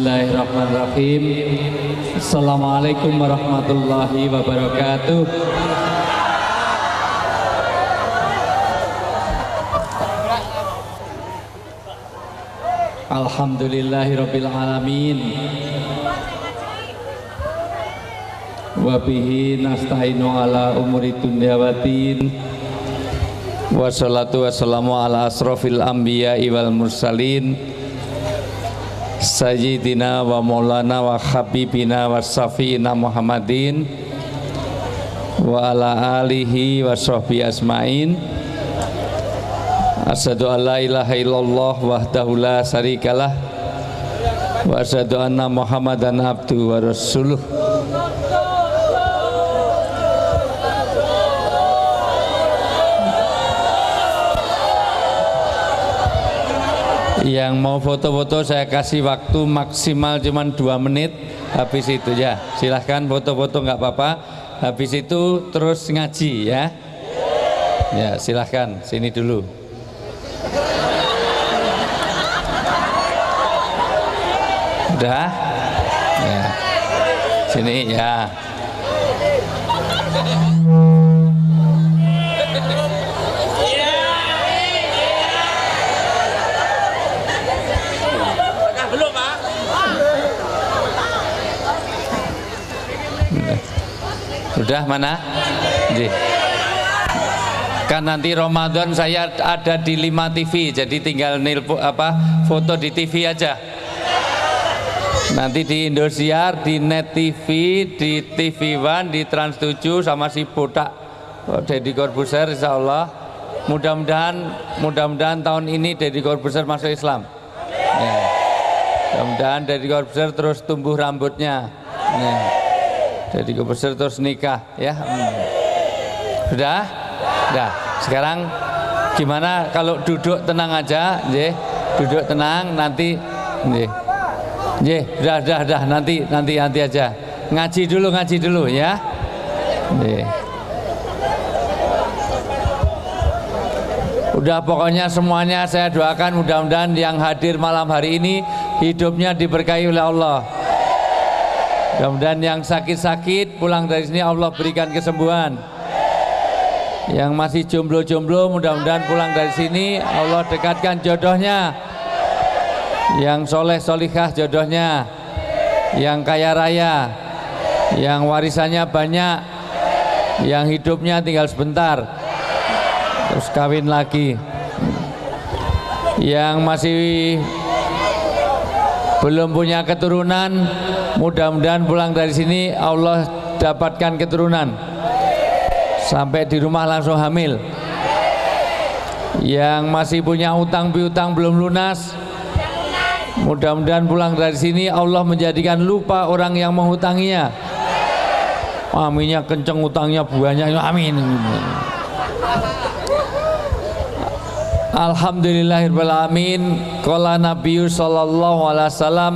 Bismillahirrahmanirrahim. Assalamualaikum warahmatullahi wabarakatuh. Alhamdulillahirabbil alamin. Wa bihi nasta'inu ala umuri dunya waddin. Wassalatu wassalamu ala asrofil anbiya'i wal mursalin Sayyidina wa maulana wa habibina wa syafi'ina Muhammadin wa ala alihi wa sahbihi asma'in. Asyhadu an la ilaha illallah wahdahu la syarikalah wa asyhadu anna Muhammadan abduhu wa rasuluh. Yang mau foto-foto saya kasih waktu maksimal cuma 2 menit. Habis itu ya silahkan foto-foto nggak apa-apa. Habis itu terus ngaji ya. Ya silahkan sini dulu. Udah ya. Sini ya. Sudah mana? Kan nanti Ramadan saya ada di 5 TV, jadi tinggal foto di TV aja. Nanti di Indosiar, di Net TV, di TV One, di Trans 7 sama si botak Deddy Corbuzier, insya Allah. Mudah-mudahan tahun ini Deddy Corbuzier masuk Islam. Ya. Mudah-mudahan Deddy Corbuzier terus tumbuh rambutnya. Ya. Deddy Corbuzier terus nikah ya. Sudah? Sudah. Sekarang gimana kalau duduk tenang aja, nggih. Duduk tenang nanti nggih. Nggih, sudah nanti aja. Ngaji dulu ya. Nggih. Udah pokoknya semuanya saya doakan mudah-mudahan yang hadir malam hari ini hidupnya diberkahi oleh Allah. Mudah-mudahan yang sakit-sakit pulang dari sini Allah berikan kesembuhan. Yang masih jomblo-jomblo mudah-mudahan pulang dari sini Allah dekatkan jodohnya. Yang soleh-solihah jodohnya. Yang kaya raya. Yang warisannya banyak. Yang hidupnya tinggal sebentar terus kawin lagi. Yang masih belum punya keturunan mudah-mudahan pulang dari sini Allah dapatkan keturunan sampai di rumah langsung hamil. Yang masih punya utang piutang belum lunas mudah-mudahan pulang dari sini Allah menjadikan lupa orang yang menghutanginya. Aminnya kenceng, utangnya banyak, amin. Alhamdulillahirabbil alamin. Qala Nabi sallallahu alaihi wasallam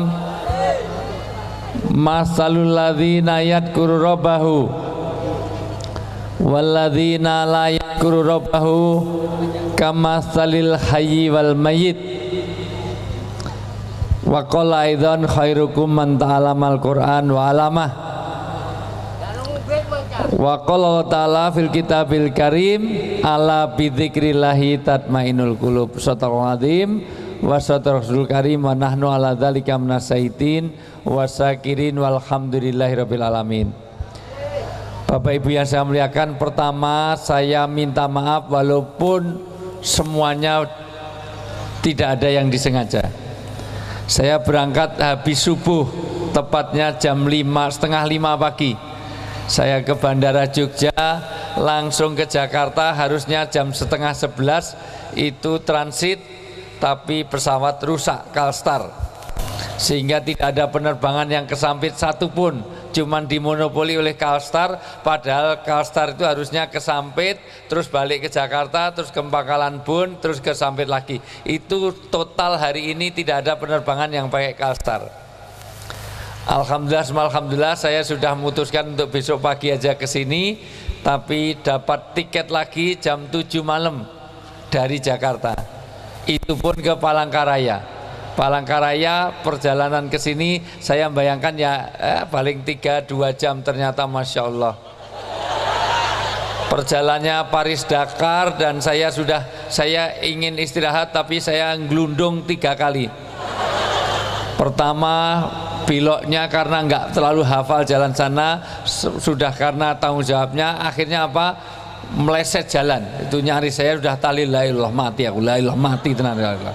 masalul ladzina yadhkuru rabbahu wal ladzina la yadhkuru rabbahu kamasalil hayyi wal mayyit. Wa qala aidan khairukum man ta'allamal Qur'an wa 'allamah. Wa qala ta'ala fil kitabil karim ala bidzikrillahi tatmainul qulub. Shadaqal azim wa shadaqal karim wa nahnu ala dzalika minasaitin wasakirin walhamdulillahirabbil alamin. Bapak Ibu yang saya muliakan, pertama saya minta maaf walaupun semuanya tidak ada yang disengaja. Saya berangkat habis subuh tepatnya jam 5:30 pagi. Saya ke Bandara Jogja langsung ke Jakarta, harusnya jam 10:30 itu transit, tapi pesawat rusak Kalstar sehingga tidak ada penerbangan yang ke Sampit satupun, cuman dimonopoli oleh Kalstar. Padahal Kalstar itu harusnya ke Sampit terus balik ke Jakarta, terus ke Pangkalan Bun, terus ke Sampit lagi. Itu total hari ini tidak ada penerbangan yang pakai Kalstar. Alhamdulillah saya sudah memutuskan untuk besok pagi aja ke sini, tapi dapat tiket lagi jam 7 malam dari Jakarta. Itu pun ke Palangkaraya. Palangkaraya perjalanan ke sini saya bayangkan ya paling 3-2 jam, ternyata Masya Allah. Perjalanannya Paris Dakar dan saya ingin istirahat tapi saya ngelundung 3 kali. Pertama beloknya karena nggak terlalu hafal jalan sana, sudah karena tanggung jawabnya akhirnya apa, meleset jalan. Itu nyari saya sudah tali la ilallah mati, aku la ilallah mati tenan.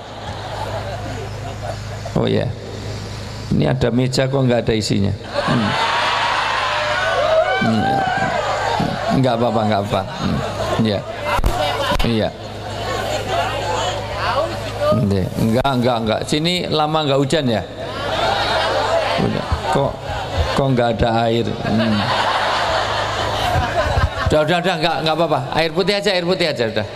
Oh ya, ini ada meja kok nggak ada isinya. Nggak apa-apa, nggak apa. Iya, iya. Enggak. Sini lama nggak hujan ya? Kok nggak ada air? Udah, nggak apa-apa. Air putih aja, udah.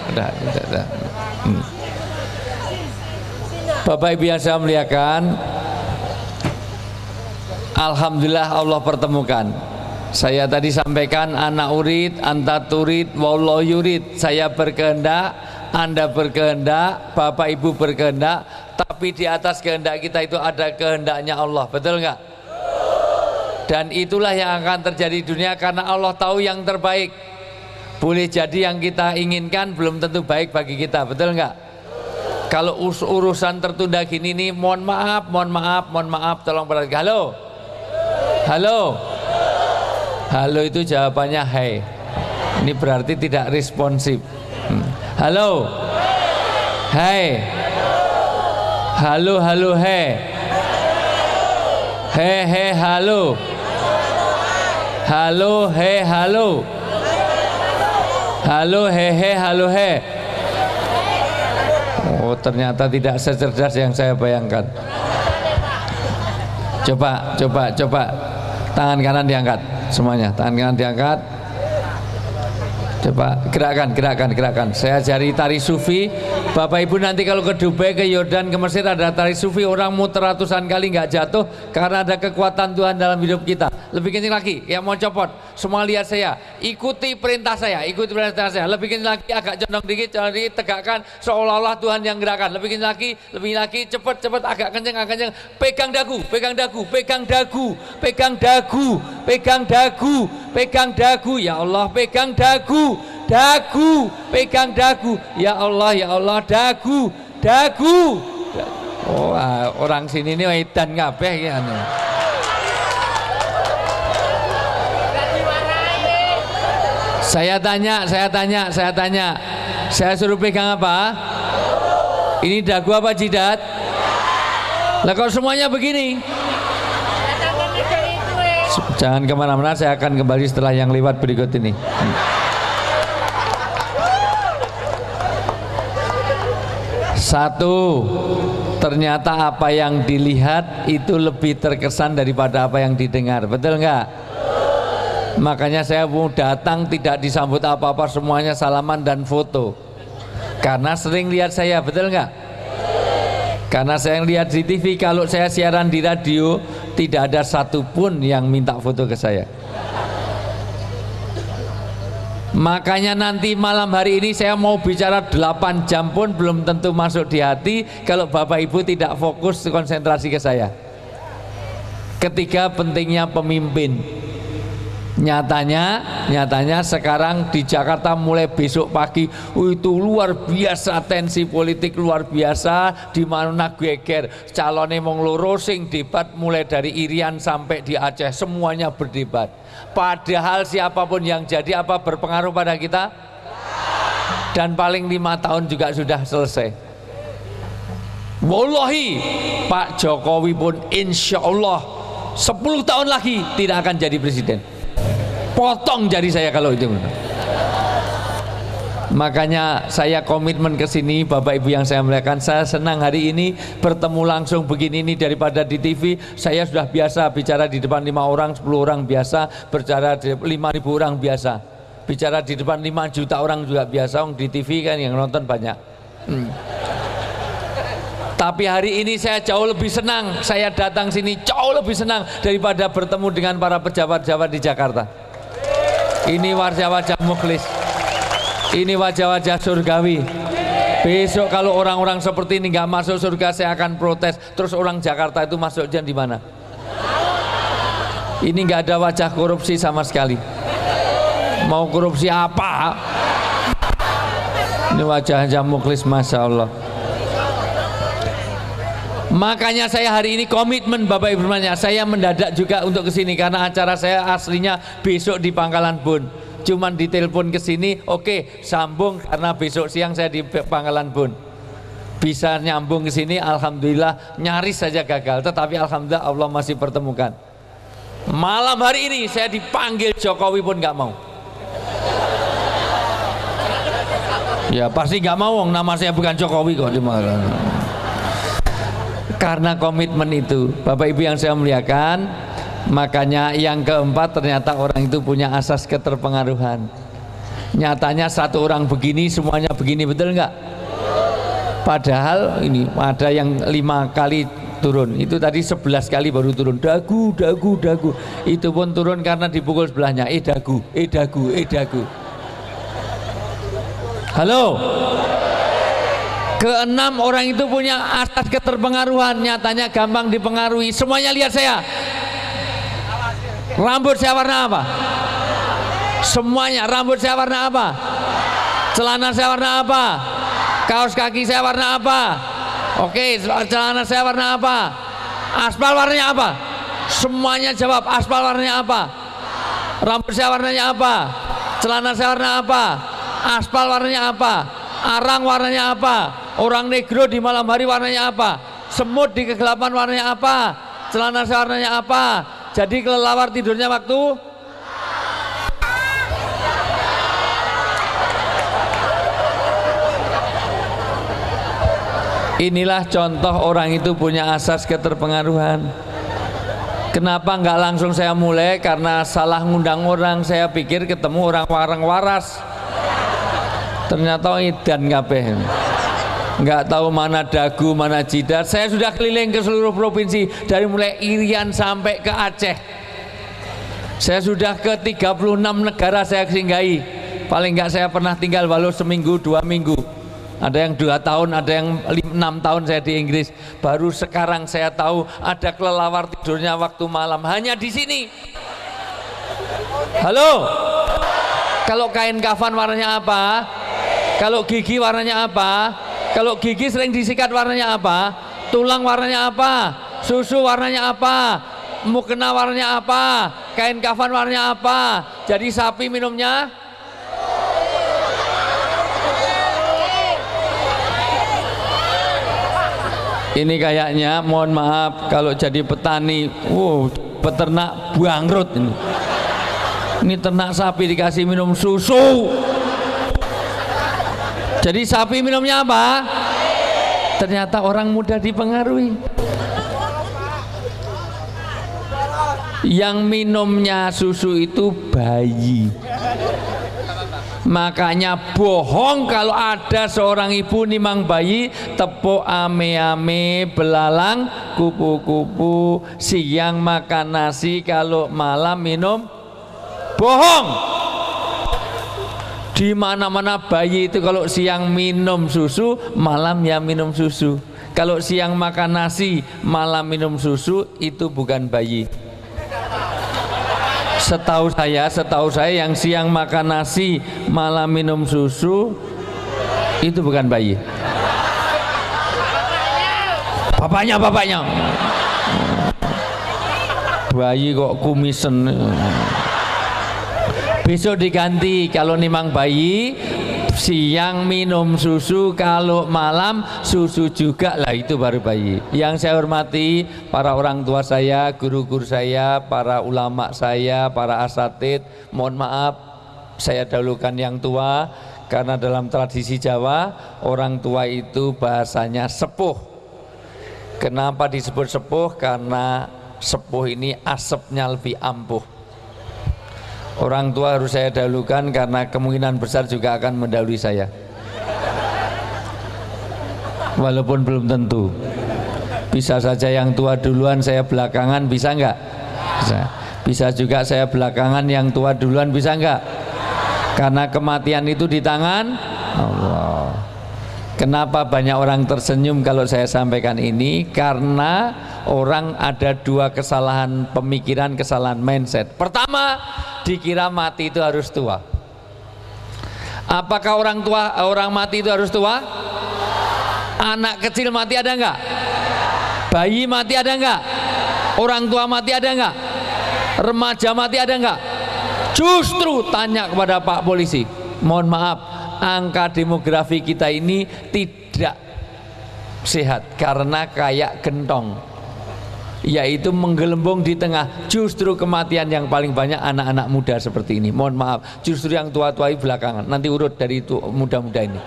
Bapak Ibu yang saya muliakan, alhamdulillah Allah pertemukan. Saya tadi sampaikan anak urid, anta turid, wallahu yurid. Saya berkehendak, Anda berkehendak, Bapak Ibu berkehendak, tapi di atas kehendak kita itu ada kehendaknya Allah, betul nggak? Dan itulah yang akan terjadi di dunia karena Allah tahu yang terbaik. Boleh jadi yang kita inginkan belum tentu baik bagi kita, betul nggak? Kalau urusan tertunda gini nih, mohon maaf, tolong perhatikan. Halo itu jawabannya hai. Ini berarti tidak responsif. Halo, hai. Halo, hai. He, halo. Halo, he, halo. Halo, he, halo, he. Oh, ternyata tidak secerdas yang saya bayangkan. Coba. Tangan kanan diangkat semuanya. Tangan kanan diangkat. Coba gerakan. Saya ajari tari sufi. Bapak Ibu nanti kalau ke Dubai, ke Yordan, ke Mesir ada tari sufi, orang muter ratusan kali nggak jatuh karena ada kekuatan Tuhan dalam hidup kita. Lebih kencing lagi, yang mau copot, semua lihat saya, ikuti perintah saya. Lebih kencing lagi, agak condong dikit, tegakkan seolah-olah Tuhan yang gerakan. Lebih kencing lagi, cepet, agak kenceng. Pegang dagu. Ya Allah, pegang dagu. Pegang dagu. Ya Allah, dagu. Oh, orang sini ini edan kabeh ya. Saya tanya. Saya suruh pegang apa? Ini dagu apa jidat? Lah kalau semuanya begini. Jangan kemana-mana, saya akan kembali setelah yang lewat berikut ini. Satu, ternyata apa yang dilihat itu lebih terkesan daripada apa yang didengar, betul nggak? Makanya saya mau datang tidak disambut apa-apa, semuanya salaman dan foto. Karena sering lihat saya, betul nggak? Karena saya lihat di TV, kalau saya siaran di radio tidak ada satupun yang minta foto ke saya. Makanya nanti malam hari ini saya mau bicara 8 jam pun belum tentu masuk di hati kalau Bapak Ibu tidak fokus konsentrasi ke saya. Ketiga, pentingnya pemimpin. Nyatanya sekarang di Jakarta mulai besok pagi itu luar biasa, tensi politik luar biasa, di mana geger calonnya mong loro sing debat mulai dari Irian sampai di Aceh, semuanya berdebat. Padahal siapapun yang jadi apa berpengaruh pada kita? Dan paling 5 tahun juga sudah selesai. Wallahi Pak Jokowi pun insya Allah 10 tahun lagi tidak akan jadi presiden. Potong jari saya kalau itu. Makanya saya komitmen ke sini, Bapak Ibu yang saya muliakan. Saya senang hari ini bertemu langsung begini ini daripada di TV. Saya sudah biasa bicara di depan 5 orang, 10 orang biasa, bicara 5.000 orang biasa, bicara di depan 5 juta orang juga biasa. Di TV kan yang nonton banyak. Tapi hari ini saya jauh lebih senang. Saya datang sini jauh lebih senang daripada bertemu dengan para pejabat-pejabat di Jakarta. Ini wajah-wajah mukhlis, ini wajah-wajah surgawi, Besok kalau orang-orang seperti ini nggak masuk surga, saya akan protes. Terus orang Jakarta itu masuknya di mana? Ini nggak ada wajah korupsi sama sekali. Mau korupsi apa? Ini wajahnya muklis, masya Allah. Makanya saya hari ini komitmen Bapak Ibu semuanya, saya mendadak juga untuk kesini karena acara saya aslinya besok di Pangkalan Bun. Cuman ditelepon kesini, oke, sambung karena besok siang saya di Pangkalan Bun. Bisa nyambung ke sini, alhamdulillah. Nyaris saja gagal, tetapi alhamdulillah Allah masih pertemukan. Malam hari ini saya dipanggil Jokowi pun nggak mau. Ya pasti nggak mau, nama saya bukan Jokowi kok dimakan. Karena komitmen itu, Bapak Ibu yang saya muliakan, makanya yang keempat ternyata orang itu punya asas keterpengaruhan. Nyatanya satu orang begini, semuanya begini, betul nggak? Padahal ini ada yang 5 kali turun, itu tadi 11 kali baru turun. Dagu, dagu, dagu. Itu pun turun karena dipukul sebelahnya. Dagu, dagu, dagu. Halo. Keenam, orang itu punya asas keterpengaruhan, nyatanya gampang dipengaruhi. Semuanya lihat saya. Rambut saya warna apa? Semuanya, rambut saya warna apa? Celana saya warna apa? Kaos kaki saya warna apa? Oke, celana saya warna apa? Aspal warnanya apa? Semuanya jawab, aspal warnanya apa? Rambut saya warnanya apa? Celana saya warna apa? Aspal warnanya apa? Arang warnanya apa? Orang negro di malam hari warnanya apa? Semut di kegelapan warnanya apa? Celana saya warnanya apa? Jadi kelelawar tidurnya waktu? Inilah contoh orang itu punya asas keterpengaruhan. Kenapa nggak langsung saya mulai? Karena salah ngundang orang. Saya pikir ketemu orang waras. Ternyata edan kabeh. Nggak tahu mana dagu, mana jidat. Saya sudah keliling ke seluruh provinsi, dari mulai Irian sampai ke Aceh. Saya sudah ke 36 negara saya singgahi. Paling nggak saya pernah tinggal walau seminggu, 2 minggu. Ada yang 2 tahun, ada yang 6 tahun saya di Inggris. Baru sekarang saya tahu ada kelelawar tidurnya waktu malam, hanya di sini. Halo. Kalau kain kafan warnanya apa? Kalau gigi warnanya apa? Kalau gigi sering disikat warnanya apa? Tulang warnanya apa? Susu warnanya apa? Mukena warnanya apa? Kain kafan warnanya apa? Jadi sapi minumnya? Ini kayaknya, mohon maaf, kalau jadi petani, peternak bangkrut ini. Ini ternak sapi dikasih minum susu. Jadi sapi minumnya apa? Ternyata orang mudah dipengaruhi. Yang minumnya susu itu bayi. Makanya bohong kalau ada seorang ibu nimang bayi, tepuk ame-ame, belalang kupu-kupu, siang makan nasi, kalau malam minum. Bohong. Di mana-mana bayi itu kalau siang minum susu, malam ya minum susu. Kalau siang makan nasi, malam minum susu, itu bukan bayi. Setahu saya yang siang makan nasi, malam minum susu, itu bukan bayi. Bapaknya. Bayi kok kumisen. Besok diganti, kalau nimang bayi siang minum susu, kalau malam susu juga, lah itu baru bayi. Yang saya hormati para orang tua saya, guru-guru saya, para ulama saya, para asatid, mohon maaf saya dahulukan yang tua karena dalam tradisi Jawa orang tua itu bahasanya sepuh. Kenapa disebut sepuh? Karena sepuh ini asapnya lebih ampuh. Orang tua harus saya dahulukan karena kemungkinan besar juga akan mendahului saya. Walaupun belum tentu. Bisa saja yang tua duluan, saya belakangan, bisa enggak? Bisa. Bisa juga saya belakangan, yang tua duluan, bisa enggak? Karena kematian itu di tangan Allah. Kenapa banyak orang tersenyum kalau saya sampaikan ini? Karena orang ada dua kesalahan pemikiran, kesalahan mindset. Pertama, dikira mati itu harus tua. Apakah orang mati itu harus tua? Anak kecil mati ada enggak? Bayi mati ada enggak? Orang tua mati ada enggak? Remaja mati ada enggak? Justru tanya kepada Pak Polisi, mohon maaf, angka demografi kita ini tidak sehat karena kayak gentong, yaitu menggelembung di tengah. Justru kematian yang paling banyak anak-anak muda seperti ini. Mohon maaf, justru yang tua-tua belakangan. Nanti urut dari itu muda-muda ini.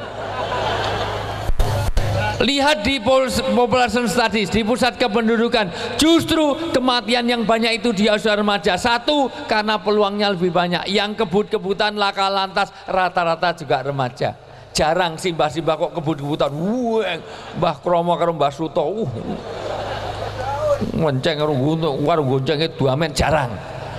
Lihat di population studies, di pusat kependudukan, justru kematian yang banyak itu di usia remaja. Satu, karena peluangnya lebih banyak. Yang kebut-kebutan laka lantas rata-rata juga remaja. Jarang simbah-simbah kok kebut-kebutan. Mbah Kromo karo Mbah Suto, ngonceng karo gonceng itu amen, jarang.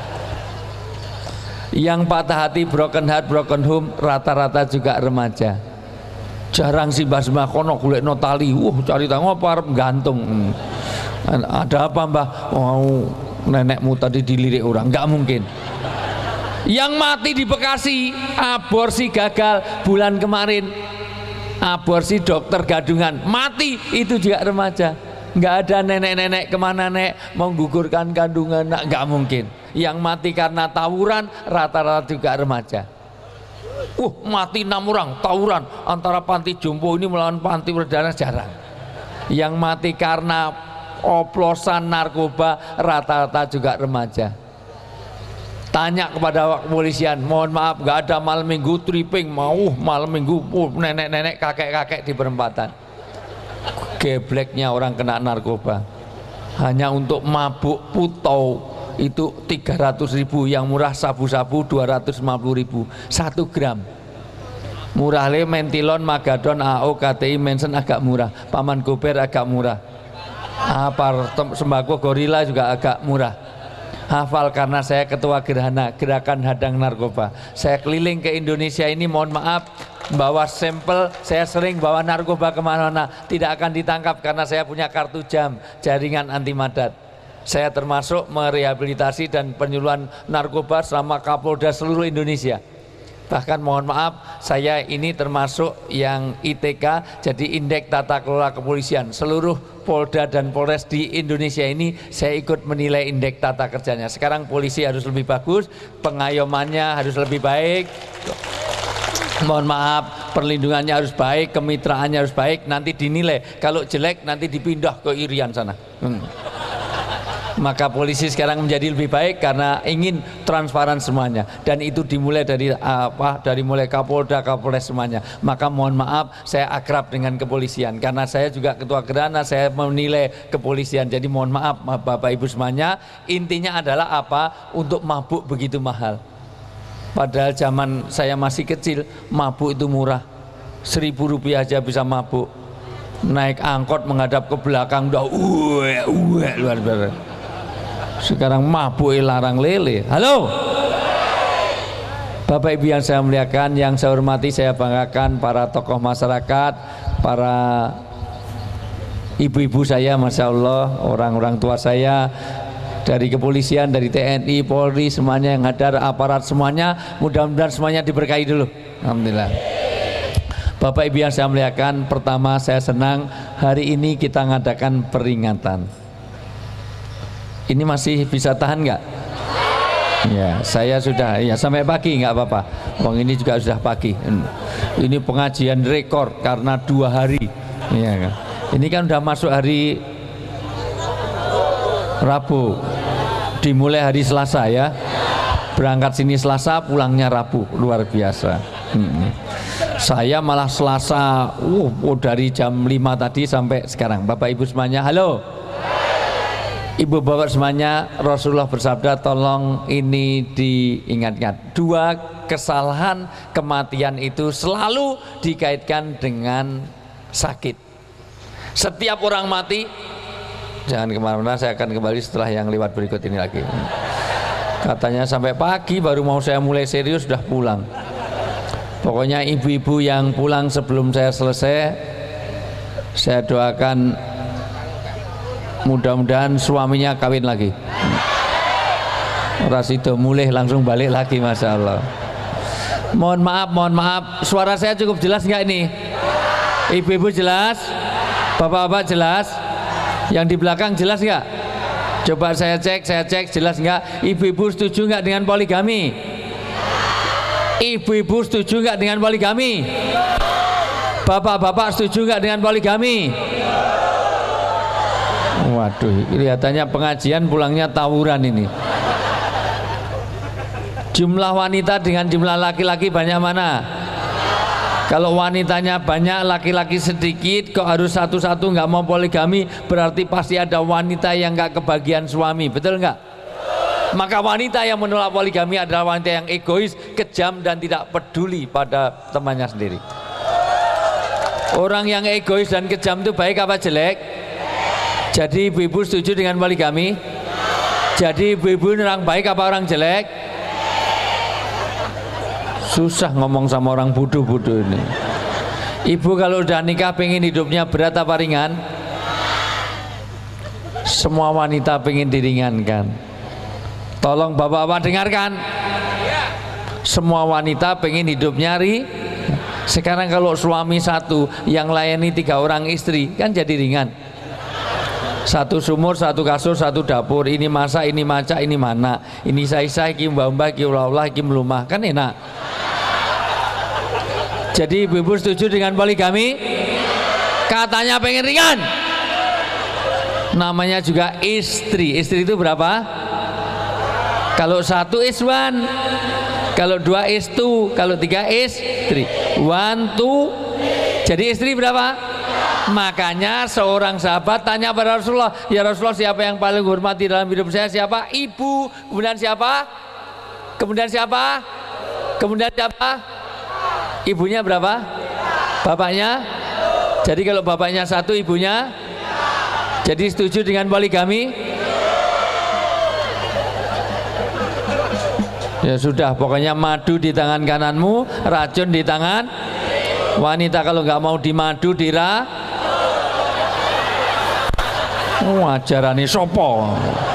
Yang patah hati, broken heart, broken home, rata-rata juga remaja. Jarang sih mbah kono golekno tali, cari tahu apa arep gantung. Ada apa mbah? Oh, nenekmu tadi dilirik orang, nggak mungkin. Yang mati di Bekasi, aborsi gagal bulan kemarin, aborsi dokter gadungan, mati itu juga remaja. Nggak ada nenek-nenek kemana nek mau gugurkan kandungan, nggak mungkin. Yang mati karena tawuran rata-rata juga remaja. Mati 6 orang tawuran antara panti jompo ini melawan panti perdana, jarang. Yang mati karena oplosan narkoba rata-rata juga remaja. Tanya kepada kepolisian, mohon maaf, nggak ada malam minggu tripping, mau malam minggu nenek-nenek kakek-kakek di perempatan. Gebleknya orang kena narkoba hanya untuk mabuk putau itu 300.000, yang murah sabu-sabu 250.000 1 gram. Murah le mentilon, magadon, AO, KTI, mensen agak murah, paman gober agak murah, sembako gorila juga agak murah. Hafal karena saya ketua gerhana gerakan hadang narkoba. Saya keliling ke Indonesia ini, mohon maaf, bawa sampel, saya sering bawa narkoba kemana-mana, tidak akan ditangkap karena saya punya kartu jam jaringan anti madat. Saya termasuk merehabilitasi dan penyuluhan narkoba selama Kapolda seluruh Indonesia. Bahkan mohon maaf, saya ini termasuk yang ITK, jadi Indeks Tata Kelola Kepolisian. Seluruh Polda dan Polres di Indonesia ini saya ikut menilai indeks tata kerjanya. Sekarang polisi harus lebih bagus, pengayomannya harus lebih baik. Mohon maaf, perlindungannya harus baik, kemitraannya harus baik. Nanti dinilai, kalau jelek nanti dipindah ke Irian sana. Maka polisi sekarang menjadi lebih baik karena ingin transparan semuanya, dan itu dimulai dari mulai Kapolda, Kapolres semuanya. Maka mohon maaf, saya akrab dengan kepolisian karena saya juga ketua gerhana, saya menilai kepolisian. Jadi mohon maaf Bapak Ibu semuanya, intinya adalah apa? Untuk mabuk begitu mahal. Padahal zaman saya masih kecil mabuk itu murah, Rp1.000 aja bisa mabuk. Naik angkot menghadap ke belakang udah luar biasa. Sekarang mabuk larang lele. Halo Bapak Ibu yang saya muliakan, yang saya hormati, saya banggakan para tokoh masyarakat, para ibu-ibu saya, Masya Allah, orang-orang tua saya, dari kepolisian, dari TNI, Polri, semuanya yang hadir, aparat semuanya, mudah-mudahan semuanya diberkahi dulu. Alhamdulillah. Bapak Ibu yang saya muliakan, pertama saya senang hari ini kita ngadakan peringatan. Ini masih bisa tahan nggak? Ya, saya sudah ya sampai pagi nggak apa-apa. Wong ini juga sudah pagi. Ini pengajian rekor karena 2 hari. Ya, ini kan udah masuk hari Rabu. Dimulai hari Selasa ya. Berangkat sini Selasa, pulangnya Rabu, luar biasa. Saya malah Selasa, dari jam 5 tadi sampai sekarang. Bapak Ibu semuanya, halo. Ibu bapak semuanya, Rasulullah bersabda, tolong ini diingat-ingat. 2 kesalahan kematian itu selalu dikaitkan dengan sakit. Setiap orang mati, jangan kemana-mana, saya akan kembali setelah yang lewat berikut ini lagi. Katanya sampai pagi baru mau saya mulai serius sudah pulang. Pokoknya ibu-ibu yang pulang sebelum saya selesai, Saya doakan mudah-mudahan suaminya kawin lagi. Rasido mulih langsung balik lagi, masya Allah. Mohon maaf, suara saya cukup jelas nggak ini? Ibu-ibu jelas, bapak-bapak jelas, yang di belakang jelas nggak? Coba saya cek jelas nggak? Ibu-ibu setuju nggak dengan poligami? Ibu-ibu setuju nggak dengan poligami? Bapak-bapak setuju nggak dengan poligami? Waduh, kelihatannya pengajian pulangnya tawuran ini. Jumlah wanita dengan jumlah laki-laki banyak mana? Kalau wanitanya banyak, laki-laki sedikit, kok harus satu-satu nggak mau poligami? Berarti pasti ada wanita yang nggak kebagian suami, betul nggak? Maka wanita yang menolak poligami adalah wanita yang egois, kejam, dan tidak peduli pada temannya sendiri. Orang yang egois dan kejam itu baik apa jelek? Jadi ibu-ibu setuju dengan poligami? Jadi ibu-ibu orang baik apa orang jelek? Susah ngomong sama orang bodoh-bodoh ini. Ibu kalau udah nikah pengen hidupnya berat apa ringan? Semua wanita pengen diringankan. Tolong bapak-bapak dengarkan. Semua wanita pengen hidupnya Sekarang kalau suami satu yang layani 3 orang istri kan jadi ringan. Satu sumur, satu kasur, satu dapur. Ini masak, ini maca, ini mana. Ini saya, ini mbak-mbak, ini ulah-ulah, ini melumah. Kan enak. Jadi ibu-ibu setuju dengan poligami? Katanya pengen ringan. Namanya juga istri. Istri itu berapa? Kalau 1 is 1, kalau 2 is 2, kalau 3 is 3. 1, 2. Jadi istri berapa? Makanya seorang sahabat tanya pada Rasulullah, ya Rasulullah, siapa yang paling hormati dalam hidup saya? Siapa? Ibu. Kemudian siapa? Kemudian siapa? Kemudian siapa? Ibunya berapa? Bapaknya? Jadi kalau bapaknya 1, ibunya? Jadi setuju dengan poligami? Ya sudah, pokoknya madu di tangan kananmu, racun di tangan wanita. Kalau nggak mau dimadu, ajarane sopo.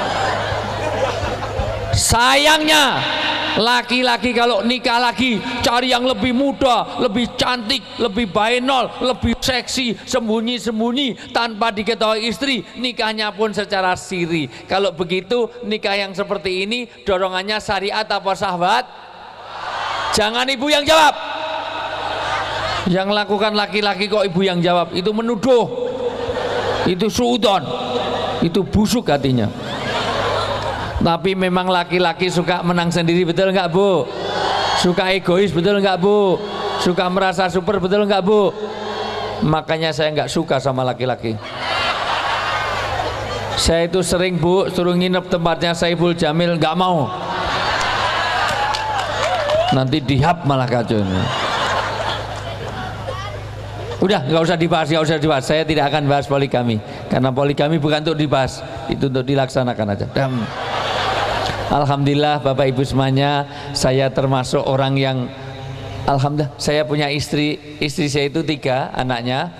Sayangnya laki-laki kalau nikah lagi cari yang lebih muda, lebih cantik, lebih baenol, lebih seksi, sembunyi-sembunyi tanpa diketahui istri, nikahnya pun secara siri. Kalau begitu nikah yang seperti ini dorongannya syariat apa syahwat? Jangan ibu yang jawab. Yang lakukan laki-laki kok ibu yang jawab? Itu menuduh, itu suudon, itu busuk hatinya. Tapi memang laki-laki suka menang sendiri, betul nggak Bu? Suka egois, betul nggak Bu? Suka merasa super, betul nggak Bu? Makanya saya nggak suka sama laki-laki. Saya itu sering Bu suruh nginep tempatnya Saiful Jamil, nggak mau. Nanti dihap malah kacau. Udah nggak usah dibahas, nggak usah dibahas. Saya tidak akan bahas poligami karena poligami bukan untuk dibahas, itu untuk dilaksanakan aja. Alhamdulillah Bapak Ibu semuanya, saya termasuk orang yang alhamdulillah saya punya istri saya itu 3 anaknya.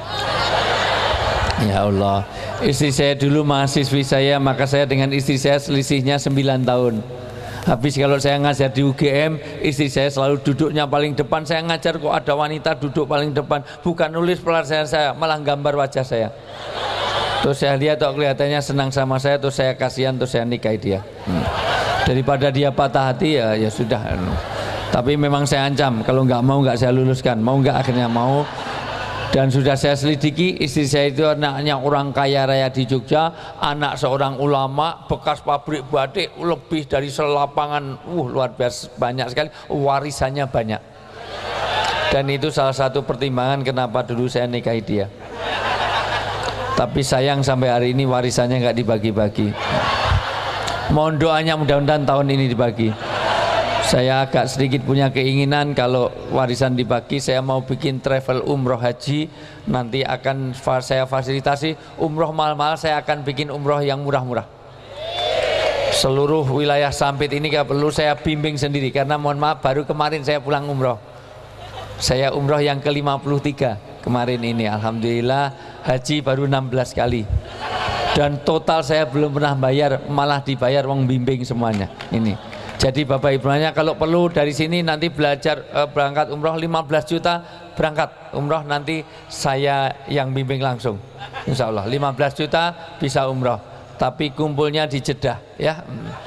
Ya Allah, istri saya dulu mahasiswi saya, maka saya dengan istri saya selisihnya 9 tahun. Habis kalau saya ngajar di UGM, istri saya selalu duduknya paling depan. Saya ngajar kok ada wanita duduk paling depan, bukan nulis pelajaran saya, malah gambar wajah saya. Terus saya lihat kok kelihatannya senang sama saya, terus saya kasihan, terus saya nikahi dia. Daripada dia patah hati ya sudah. Tapi memang saya ancam, kalau nggak mau nggak saya luluskan, mau nggak akhirnya mau. Dan sudah saya selidiki, istri saya itu anaknya orang kaya raya di Jogja, anak seorang ulama, bekas pabrik batik, lebih dari selapangan, luar biasa banyak sekali, warisannya banyak. Dan itu salah satu pertimbangan kenapa dulu saya nikahi dia. Tapi sayang sampai hari ini warisannya nggak dibagi-bagi. Mohon doanya mudah-mudahan tahun ini dibagi. Saya agak sedikit punya keinginan kalau warisan dibagi, saya mau bikin travel umroh haji. Nanti akan saya fasilitasi umroh mahal-mahal, saya akan bikin umroh yang murah-murah. Seluruh wilayah Sampit ini kalau perlu saya bimbing sendiri, karena mohon maaf baru kemarin saya pulang umroh. Saya umroh yang ke-53 kemarin ini, alhamdulillah. haji baru 16 kali. Dan total saya belum pernah bayar, malah dibayar wong bimbing semuanya. Ini. Jadi Bapak Ibu kalau perlu dari sini nanti belajar berangkat umroh 15 juta berangkat umroh, nanti saya yang bimbing langsung. Insya Allah 15 juta bisa umroh. Tapi kumpulnya di Jeddah ya.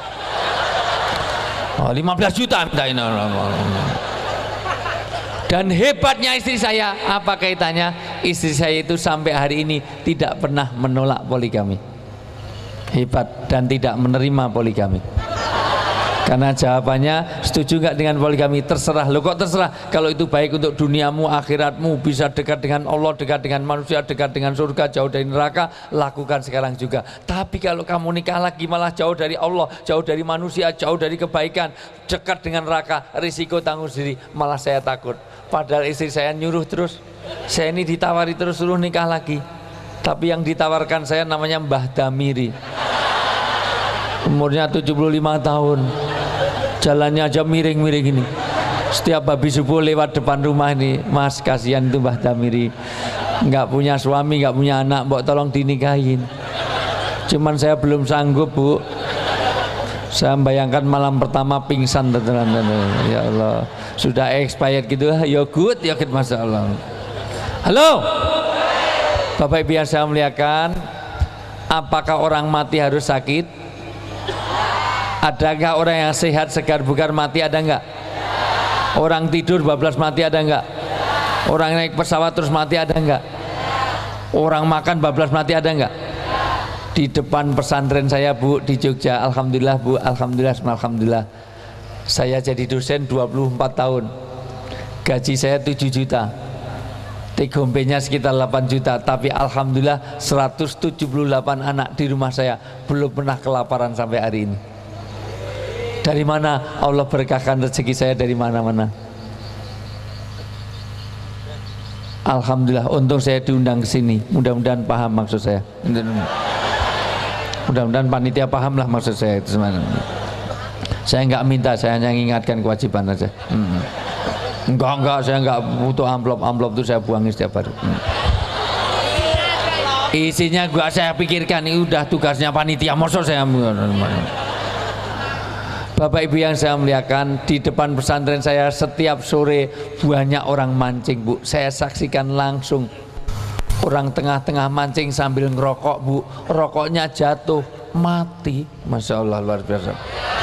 Oh, 15 juta minta ini. Dan hebatnya istri saya, apa kaitannya? Istri saya itu sampai hari ini tidak pernah menolak poligami. Hebat, dan tidak menerima poligami. Karena jawabannya, setuju nggak dengan poligami? Terserah. Loh kok terserah? Kalau itu baik untuk duniamu, akhiratmu, bisa dekat dengan Allah, dekat dengan manusia, dekat dengan surga, jauh dari neraka, lakukan sekarang juga. Tapi kalau kamu nikah lagi malah jauh dari Allah, jauh dari manusia, jauh dari kebaikan, dekat dengan neraka, risiko tanggung sendiri. Malah saya takut. Padahal istri saya nyuruh terus. Saya ini ditawari terus suruh nikah lagi. Tapi yang ditawarkan saya namanya Mbah Damiri. Umurnya 75 tahun. Jalannya aja miring-miring ini. Setiap habis subuh lewat depan rumah ini, Mas kasihan itu Mbah Damiri, nggak punya suami, nggak punya anak, mbok tolong dinikahin. Cuman saya belum sanggup Bu. Saya membayangkan malam pertama pingsan teman-teman. Ya Allah, sudah expired gitu. Ya good, Masya Allah. Halo Bapak Ibu yang saya muliakan, apakah orang mati harus sakit? Adakah orang yang sehat segar bugar mati, ada enggak? Orang tidur bablas mati, ada enggak? Orang naik pesawat terus mati, ada enggak? Orang makan bablas mati, ada enggak? Di depan pesantren saya Bu di Jogja, alhamdulillah Bu, alhamdulillah, saya jadi dosen 24 tahun, gaji saya 7 juta, take home pay-nya sekitar 8 juta, tapi alhamdulillah 178 anak di rumah saya belum pernah kelaparan sampai hari ini. Dari mana Allah berkahkan rezeki saya, dari mana-mana. Alhamdulillah, untung saya diundang ke sini. Mudah-mudahan paham maksud saya. Mudah-mudahan panitia paham lah maksud saya itu sebenarnya. Saya enggak minta, saya hanya mengingatkan kewajiban aja. Enggak, saya enggak butuh amplop itu saya buangin setiap hari. Isinya gua saya pikirkan, ini udah tugasnya panitia, masa saya. Bapak Ibu yang saya muliakan, di depan pesantren saya setiap sore banyak orang mancing Bu. Saya saksikan langsung. Orang tengah-tengah mancing sambil ngerokok Bu, rokoknya jatuh, mati. Masya Allah, luar biasa.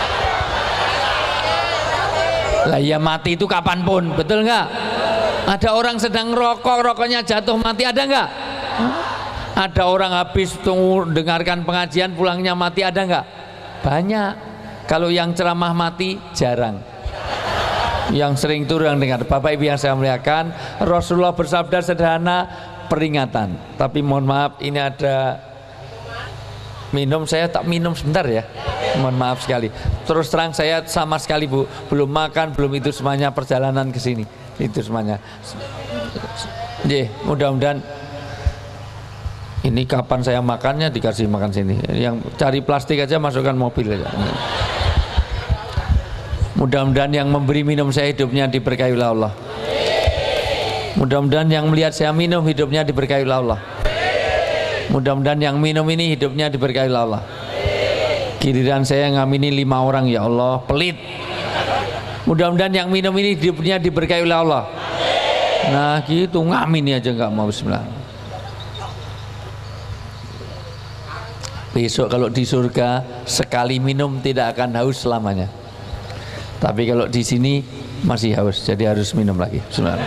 Lah ya mati itu kapanpun, betul nggak? Ada orang sedang ngerokok, rokoknya jatuh, mati, ada nggak? Ada orang habis tunggu dengarkan pengajian pulangnya mati, ada nggak? Banyak. Kalau yang ceramah mati jarang. Yang sering itu yang dengar. Bapak Ibu yang saya muliakan, Rasulullah bersabda sederhana, peringatan. Tapi mohon maaf, ini ada minum, saya tak minum sebentar ya, mohon maaf sekali. Terus terang saya sama sekali Bu, belum makan, belum itu semuanya, perjalanan ke sini itu semuanya. Mudah-mudahan ini kapan saya makannya dikasih makan sini. Yang cari plastik aja masukkan mobil aja. Mudah-mudahan yang memberi minum saya hidupnya diberkahi oleh Allah. Mudah-mudahan yang melihat saya minum hidupnya diberkahi oleh Allah. Mudah-mudahan yang minum ini hidupnya diberkahi oleh Allah. Giliran saya ngamini 5 orang, ya Allah pelit. Mudah-mudahan yang minum ini hidupnya diberkahi oleh Allah. Nah gitu, ngamini aja nggak mau. Bismillah. Besok kalau di surga sekali minum tidak akan haus selamanya. Tapi kalau di sini masih haus, jadi harus minum lagi. Bismillah.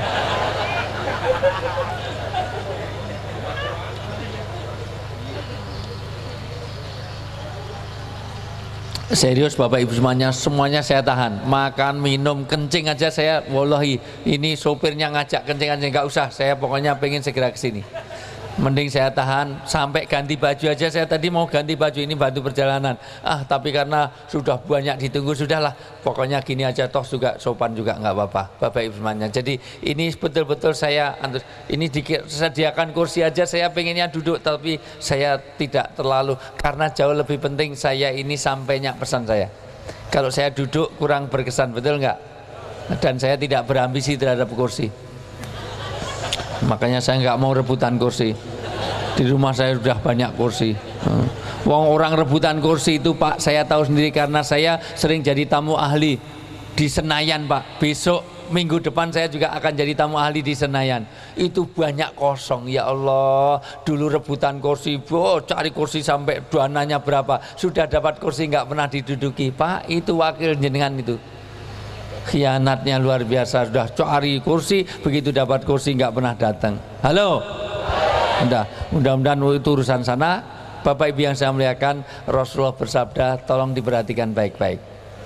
Serius Bapak Ibu semuanya saya tahan. Makan, minum, kencing aja saya, wallahi ini sopirnya ngajak kencing aja nggak usah. Saya pokoknya pengen segera ke sini. Mending saya tahan sampai ganti baju aja. Saya tadi mau ganti baju, ini bantu perjalanan. Tapi karena sudah banyak ditunggu, sudahlah. Pokoknya gini aja, toh juga sopan juga nggak apa-apa Bapak Ibu semuanya. Jadi ini betul-betul saya ini disediakan kursi aja, saya pengennya duduk, tapi saya tidak terlalu, karena jauh lebih penting saya ini sampainya pesan saya. Kalau saya duduk kurang berkesan, betul nggak? Dan saya tidak berambisi terhadap kursi. Makanya saya nggak mau rebutan kursi. Di rumah saya sudah banyak kursi. Wong orang rebutan kursi itu Pak, saya tahu sendiri karena saya sering jadi tamu ahli di Senayan Pak. Besok minggu depan saya juga akan jadi tamu ahli di Senayan. Itu banyak kosong. Ya Allah, dulu rebutan kursi, cari kursi sampai dananya berapa, sudah dapat kursi nggak pernah diduduki. Pak, itu wakil jenengan itu. Khianatnya luar biasa, sudah cari kursi, begitu dapat kursi nggak pernah datang. Halo, mudah-mudahan itu urusan sana. Bapak Ibu yang saya muliakan, Rasulullah bersabda, tolong diperhatikan baik-baik.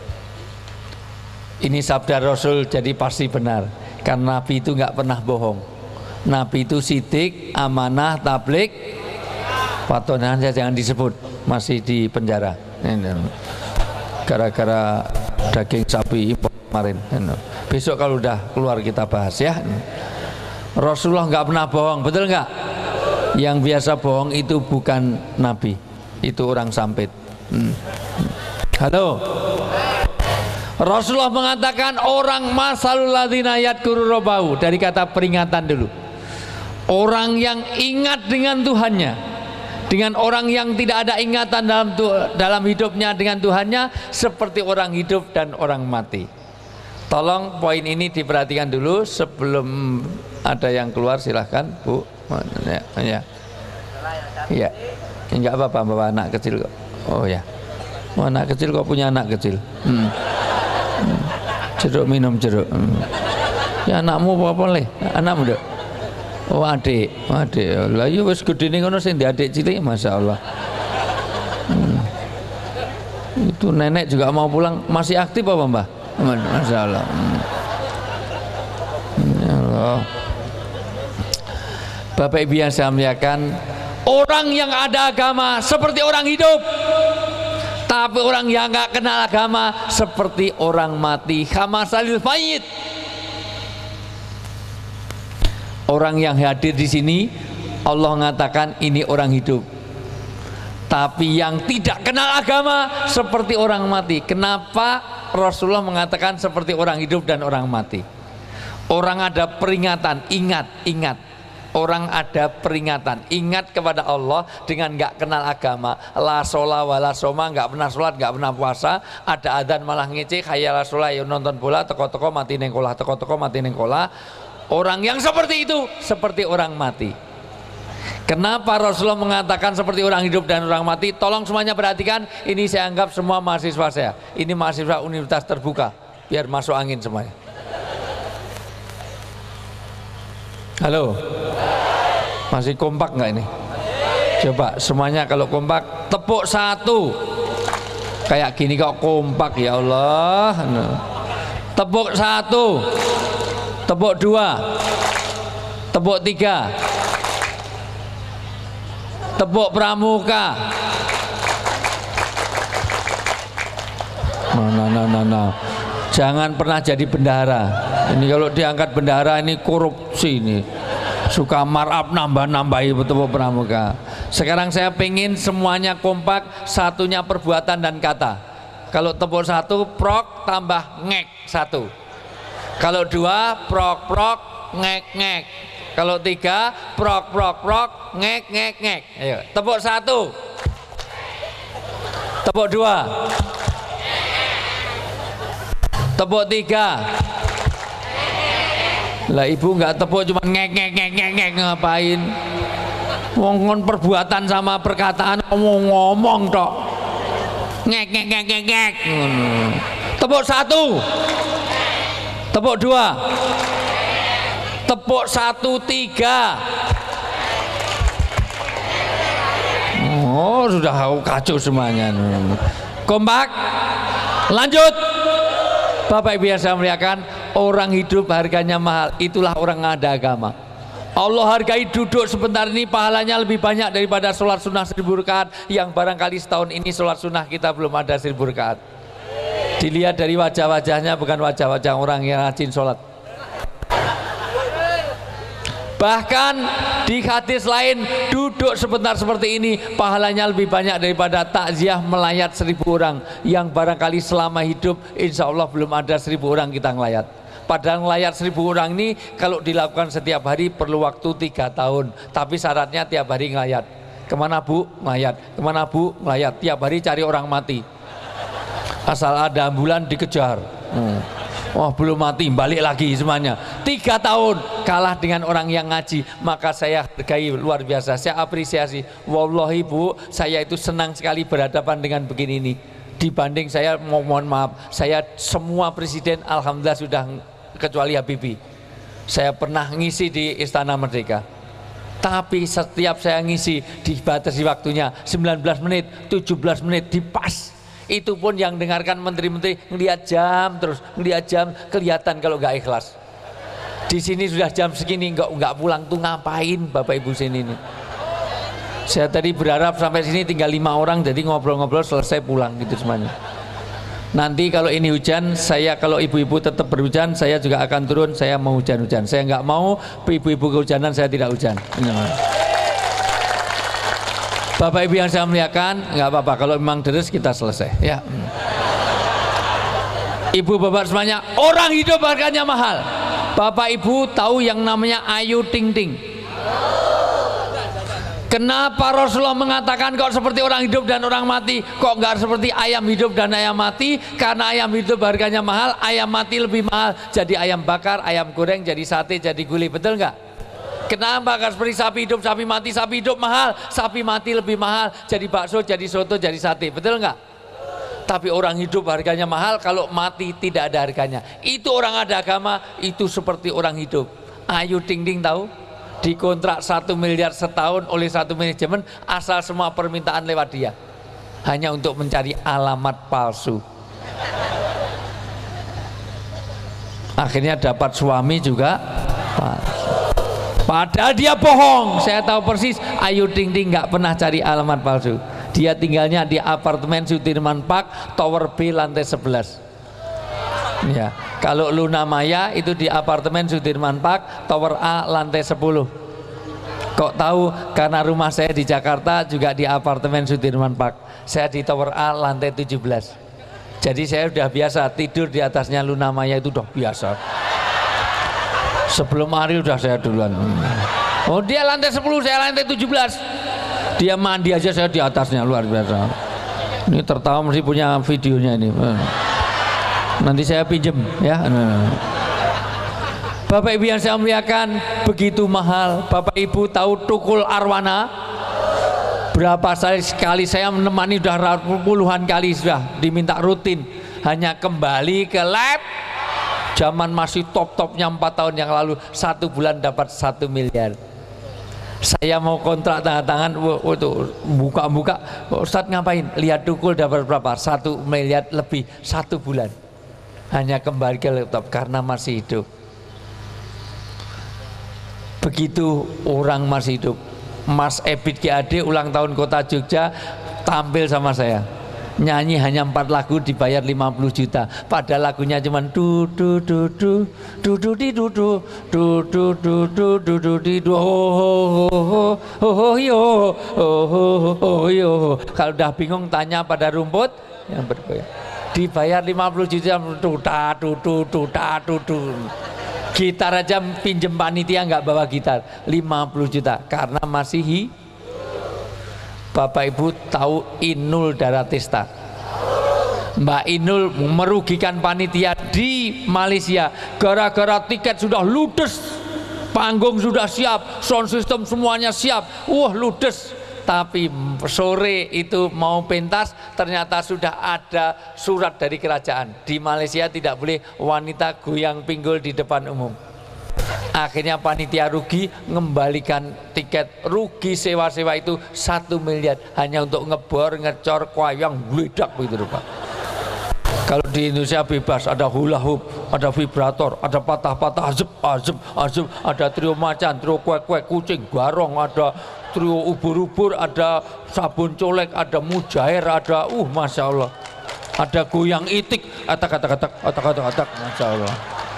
Ini sabda Rasul, jadi pasti benar, karena Nabi itu nggak pernah bohong. Nabi itu sidik, amanah, tablik, patonan saja jangan disebut, masih di penjara. Gara-gara daging sapi impor kemarin. Besok kalau udah keluar kita bahas ya. Rasulullah nggak pernah bohong, betul nggak? Yang biasa bohong itu bukan Nabi, itu orang sampit. Halo. Rasulullah mengatakan orang masalul ladzina yadhkuru rabbahu, dari kata peringatan dulu. Orang yang ingat dengan Tuhannya, dengan orang yang tidak ada ingatan dalam hidupnya dengan Tuhannya, seperti orang hidup dan orang mati. Tolong poin ini diperhatikan dulu sebelum ada yang keluar, silahkan Bu. Ya, enggak apa-apa bawa anak kecil kok. Oh ya, anak kecil kok punya anak kecil. Jeruk, minum jeruk. Ya anakmu apa boleh? Anakmu dok. Oh adik. Lah iya wis gedene ngono sing di adik cilik, masya Allah. Itu nenek juga mau pulang, masih aktif apa Mbah? Masya Allah. Ya Allah. Bapak Ibu yang saya muliakan, orang yang ada agama seperti orang hidup, tapi orang yang nggak kenal agama seperti orang mati. Khamasalil mayit. Orang yang hadir di sini Allah mengatakan ini orang hidup, tapi yang tidak kenal agama seperti orang mati. Kenapa Rasulullah mengatakan seperti orang hidup dan orang mati? Orang ada peringatan, ingat. Orang ada peringatan, ingat kepada Allah dengan nggak kenal agama. La sholah wa la soma, nggak pernah sholat, nggak pernah puasa. Ada adzan malah ngece, khayal sholah, ya nonton bola, teko-teko mati nengkolah, teko-teko mati nengkolah. Orang yang seperti itu seperti orang mati. Kenapa Rasulullah mengatakan seperti orang hidup dan orang mati? Tolong semuanya perhatikan. Ini saya anggap semua mahasiswa saya. Ini mahasiswa universitas terbuka, biar masuk angin semuanya. Halo, masih kompak nggak ini? Coba semuanya kalau kompak, tepuk satu. Kayak gini kok kompak, ya Allah. Tepuk satu, tepuk dua, tepuk tiga, tepuk pramuka. Nah. Jangan pernah jadi bendahara. Ini kalau diangkat bendahara ini korupsi ini. Suka marap nambah-nambahi betul pramuka. Sekarang saya pengen semuanya kompak, satunya perbuatan dan kata. Kalau tepuk satu, prok tambah ngek satu. Kalau dua, prok ngek. Kalau tiga, prok ngek. Ayo, tepuk satu. Tepuk dua. Tepuk tiga. Lah ibu nggak tepuk cuma ngek ngapain? Wong perbuatan sama perkataan ngomong tok. Ngek. Tepuk satu. Tepuk dua. Tepuk satu tiga. Oh sudah kacau semuanya. Kompak. Lanjut. Bapak Ibu yang saya muliakan, orang hidup harganya mahal, itulah orang yang ada agama. Allah hargai duduk sebentar ini pahalanya lebih banyak daripada sholat sunnah 1000 rakaat yang barangkali setahun ini sholat sunnah kita belum ada 1000 rakaat. Dilihat dari wajah-wajahnya, bukan wajah-wajah orang yang rajin sholat. Bahkan di hadis lain, duduk sebentar seperti ini pahalanya lebih banyak daripada takziah melayat 1000 orang yang barangkali selama hidup insya Allah belum ada 1000 orang kita ngelayat. Padahal ngelayat 1000 orang ini kalau dilakukan setiap hari perlu waktu 3 tahun. Tapi syaratnya tiap hari ngelayat. Kemana Bu? Ngelayat. Kemana Bu? Ngelayat. Tiap hari cari orang mati. Asal ada ambulan dikejar. Oh belum mati, balik lagi semuanya. 3 tahun kalah dengan orang yang ngaji. Maka saya hargai luar biasa, saya apresiasi. Wallahi Bu, saya itu senang sekali berhadapan dengan begini ini. Dibanding saya, mohon maaf, saya semua presiden alhamdulillah sudah, kecuali Habibie. Saya pernah ngisi di Istana Merdeka. Tapi setiap saya ngisi dibatasi waktunya 19 menit, 17 menit dipas. Itu pun yang dengarkan menteri-menteri ngelihat jam terus, ngelihat jam, kelihatan kalau nggak ikhlas. Di sini sudah jam segini nggak pulang tuh ngapain Bapak Ibu sini ini? Saya tadi berharap sampai sini tinggal 5 orang, jadi ngobrol-ngobrol selesai pulang gitu semuanya. Nanti kalau ini hujan, saya kalau ibu-ibu tetap berhujan, saya juga akan turun. Saya mau hujan-hujan. Saya nggak mau ibu-ibu kehujanan, saya tidak hujan. Bapak Ibu yang saya muliakan, nggak apa-apa kalau memang deres kita selesai ya. Ibu bapak semuanya, orang hidup harganya mahal. Bapak Ibu tahu yang namanya Ayu Ting Ting? Kenapa Rasulullah mengatakan kok seperti orang hidup dan orang mati? Kok nggak seperti ayam hidup dan ayam mati? Karena ayam hidup harganya mahal, ayam mati lebih mahal. Jadi ayam bakar, ayam goreng, jadi sate, jadi gulai, betul nggak? Kenapa? Karena seperti sapi hidup, sapi mati. Sapi hidup mahal, sapi mati lebih mahal. Jadi bakso, jadi soto, jadi sate, betul nggak? Tapi orang hidup harganya mahal, kalau mati tidak ada harganya. Itu orang ada agama, itu seperti orang hidup. Ayu Ting Ting tahu? Dikontrak 1 miliar setahun oleh satu manajemen, asal semua permintaan lewat dia. Hanya untuk mencari alamat palsu. Akhirnya dapat suami juga palsu. Padahal dia bohong. Saya tahu persis Ayu Ting Ting nggak pernah cari alamat palsu. Dia tinggalnya di apartemen Sudirman Park, Tower B lantai 11. Ya, kalau Luna Maya itu di apartemen Sudirman Park, Tower A lantai 10. Kok tahu? Karena rumah saya di Jakarta juga di apartemen Sudirman Park. Saya di Tower A lantai 17. Jadi saya udah biasa tidur di atasnya Luna Maya, itu udah biasa. Sebelum Ari udah saya duluan. Oh dia lantai 10, saya lantai 17. Dia mandi aja saya di atasnya, luar biasa. Ini tertawa mesti punya videonya ini. Nanti saya pinjem ya. Bapak Ibu yang saya muliakan, begitu mahal. Bapak Ibu tahu Tukul Arwana? Berapa sekali saya menemani, sudah puluhan kali sudah diminta rutin. Hanya kembali ke lab. Zaman masih top-topnya 4 tahun yang lalu, 1 bulan dapat 1 miliar. Saya mau kontrak tanda tangan, buka-buka, Ustadz ngapain? Lihat Tukul dapat berapa? 1 miliar lebih 1 bulan. Hanya kembali ke laptop karena masih hidup. Begitu orang masih hidup. Mas Ebit GAD ulang tahun Kota Jogja tampil sama saya. Nyanyi hanya 4 lagu dibayar 50 juta. Padahal lagunya cuma du du du du du du di du du du du du du du du di du ho ho ho ho ho yo ho ho ho yo. Kalau udah bingung tanya pada rumput yang bergoyang. Dibayar 50 juta tuta tutu tuta tutu. Gitar aja pinjem panitia nggak bawa gitar 50 juta karena masih Bapak Ibu tahu Inul Daratista? Mbak Inul merugikan panitia di Malaysia gara-gara tiket sudah ludes, panggung sudah siap, sound system semuanya siap, ludes. Tapi sore itu mau pentas, ternyata sudah ada surat dari kerajaan di Malaysia tidak boleh wanita goyang pinggul di depan umum. Akhirnya panitia rugi, mengembalikan tiket, rugi sewa-sewa itu 1 miliar hanya untuk ngebor, ngecor, kuayang, beledak begitu Pak. Kalau di Indonesia bebas, ada hula hoop, ada vibrator, ada patah-patah, azeb, ada trio macan, trio kuek-kuek, kucing, garong, ada trio ubur-ubur, ada sabun colek, ada mujair, ada Masya Allah, ada goyang itik, atak, Masya Allah.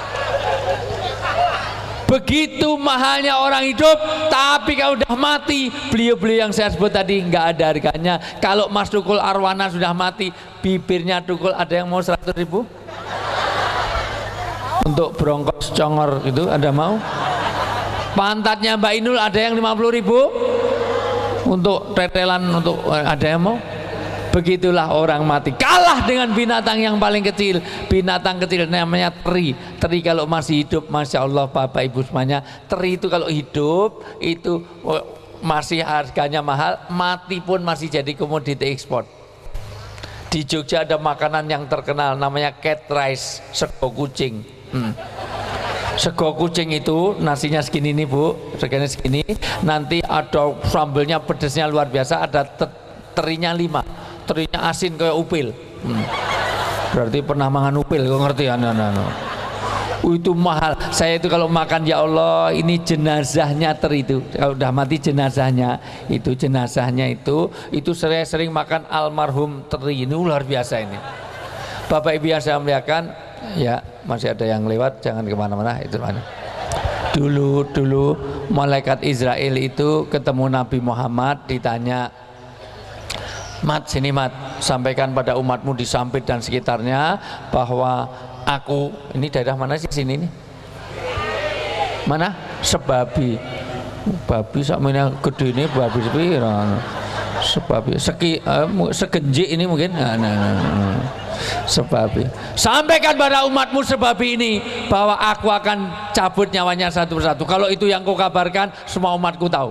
Begitu mahalnya orang hidup, tapi kalau udah mati, beliau-beliau yang saya sebut tadi nggak ada harganya. Kalau Mas Tukul Arwana sudah mati, bibirnya Tukul ada yang mau 100.000? untuk bronkos congor itu ada mau? Pantatnya Mbak Inul ada yang 50.000 untuk tetelan, untuk ada yang mau? Begitulah orang mati, kalah dengan binatang yang paling kecil. Binatang kecil namanya teri. Teri kalau masih hidup, Masya Allah Bapak Ibu semuanya, teri itu kalau hidup itu masih harganya mahal, mati pun masih jadi komoditi ekspor. Di Jogja ada makanan yang terkenal namanya cat rice, sego kucing. Sego kucing itu nasinya segini nih Bu, segini, nanti ada sambelnya pedesnya luar biasa, ada terinya 5. Terinya asin kayak upil. Berarti pernah makan upil, kok ngerti ya? Itu mahal. Saya itu kalau makan, ya Allah, ini jenazahnya teri itu. Kalau udah mati jenazahnya itu saya sering makan almarhum teri. Ini luar biasa ini. Bapak Ibu yang saya muliakan, ya masih ada yang lewat, jangan kemana-mana itu mana. Dulu malaikat Israel itu ketemu Nabi Muhammad, ditanya, Mat, sini Mat, sampaikan pada umatmu di Sampit dan sekitarnya bahwa aku, ini daerah mana sih sini nih? Mana? Sebabi. Babi sakmene gede ini babi sepira. Sebabi segenjik ini mungkin. Sebabi. Sampaikan pada umatmu sebabi ini bahwa aku akan cabut nyawanya satu persatu. Kalau itu yang kau kabarkan, semua umatku tahu.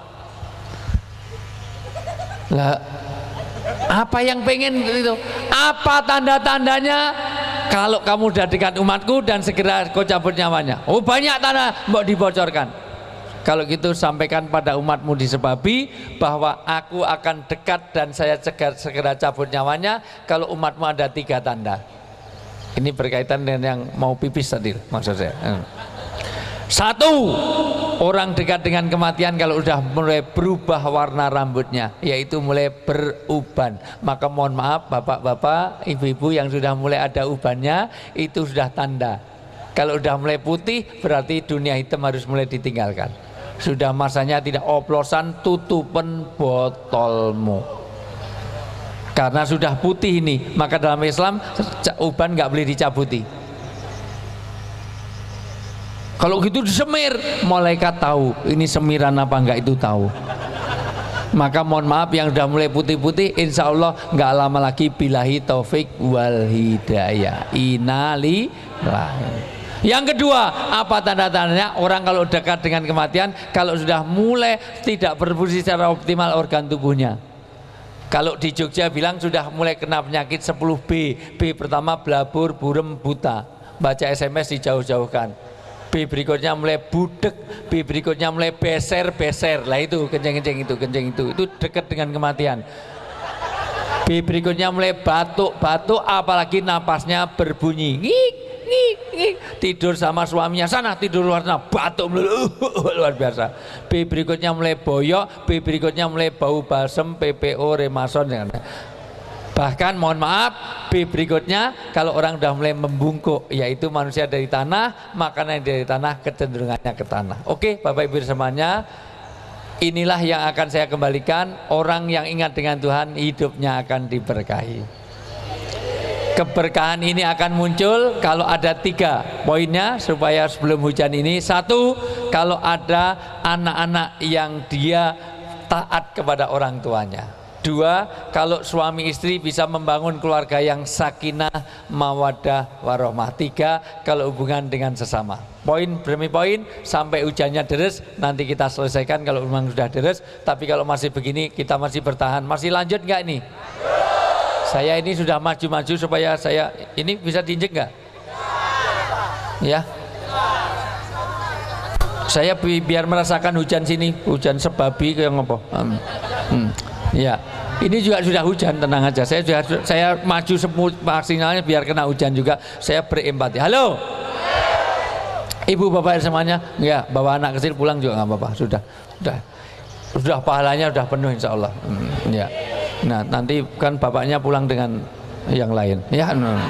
Lah, apa yang pengen itu? Apa tanda-tandanya kalau kamu udah dekat umatku dan segera kau cabut nyawanya? Oh, banyak tanda mau dibocorkan. Kalau gitu sampaikan pada umatmu di Sebabi bahwa aku akan dekat dan saya segera cabut nyawanya kalau umatmu ada 3 tanda. Ini berkaitan dengan yang mau pipis tadi maksud saya. 1, orang dekat dengan kematian kalau udah mulai berubah warna rambutnya, yaitu mulai beruban. Maka mohon maaf bapak-bapak, ibu-ibu yang sudah mulai ada ubannya, itu sudah tanda. Kalau udah mulai putih berarti dunia hitam harus mulai ditinggalkan. Sudah masanya tidak oplosan, tutupan botolmu. Karena sudah putih ini, maka dalam Islam uban nggak boleh dicabuti. Kalau gitu disemir, malaikat tahu ini semiran apa enggak, itu tahu. Maka mohon maaf yang udah mulai putih-putih, insya Allah nggak lama lagi billahi taufik wal hidayah. Innalillah. Yang kedua, apa tanda-tandanya? Orang kalau dekat dengan kematian, kalau sudah mulai tidak berfungsi secara optimal organ tubuhnya. Kalau di Jogja bilang sudah mulai kena penyakit 10B. B pertama belabur, burem, buta. Baca SMS dijauh-jauhkan. B berikutnya mulai budek, B berikutnya mulai beser-beser. Lah itu kencing itu dekat dengan kematian. B berikutnya mulai batuk-batuk, apalagi napasnya berbunyi ngik. Tidur sama suaminya sana, tidur luar sana, batuk luar biasa. B berikutnya mulai boyok, B berikutnya mulai bau balsem, PPO, remason. Bahkan mohon maaf, B berikutnya kalau orang sudah mulai membungkuk, yaitu manusia dari tanah, makanan dari tanah kecenderungannya ke tanah. Oke Bapak Ibu semuanya, inilah yang akan saya kembalikan. Orang yang ingat dengan Tuhan hidupnya akan diberkahi. Keberkahan ini akan muncul kalau ada 3 poinnya supaya sebelum hujan ini. 1, kalau ada anak-anak yang dia taat kepada orang tuanya. 2, kalau suami istri bisa membangun keluarga yang sakinah, mawaddah, warahmah. 3, kalau hubungan dengan sesama. Poin demi poin sampai hujannya deres, nanti kita selesaikan kalau memang sudah deres. Tapi kalau masih begini kita masih bertahan, masih lanjut nggak ini? Saya ini sudah maju-maju supaya saya ini bisa diinjek nggak? Ya. Saya biar merasakan hujan sini, hujan Sebabi kayak ngopo. Ya. Ini juga sudah hujan, tenang aja. Saya maju maksimalnya biar kena hujan juga. Saya berempati. Halo. Ibu bapak semuanya, ya bawa anak kecil pulang juga nggak apa-apa. Sudah pahalanya sudah penuh insya Allah. Ya. Nah nanti kan bapaknya pulang dengan yang lain. Ya.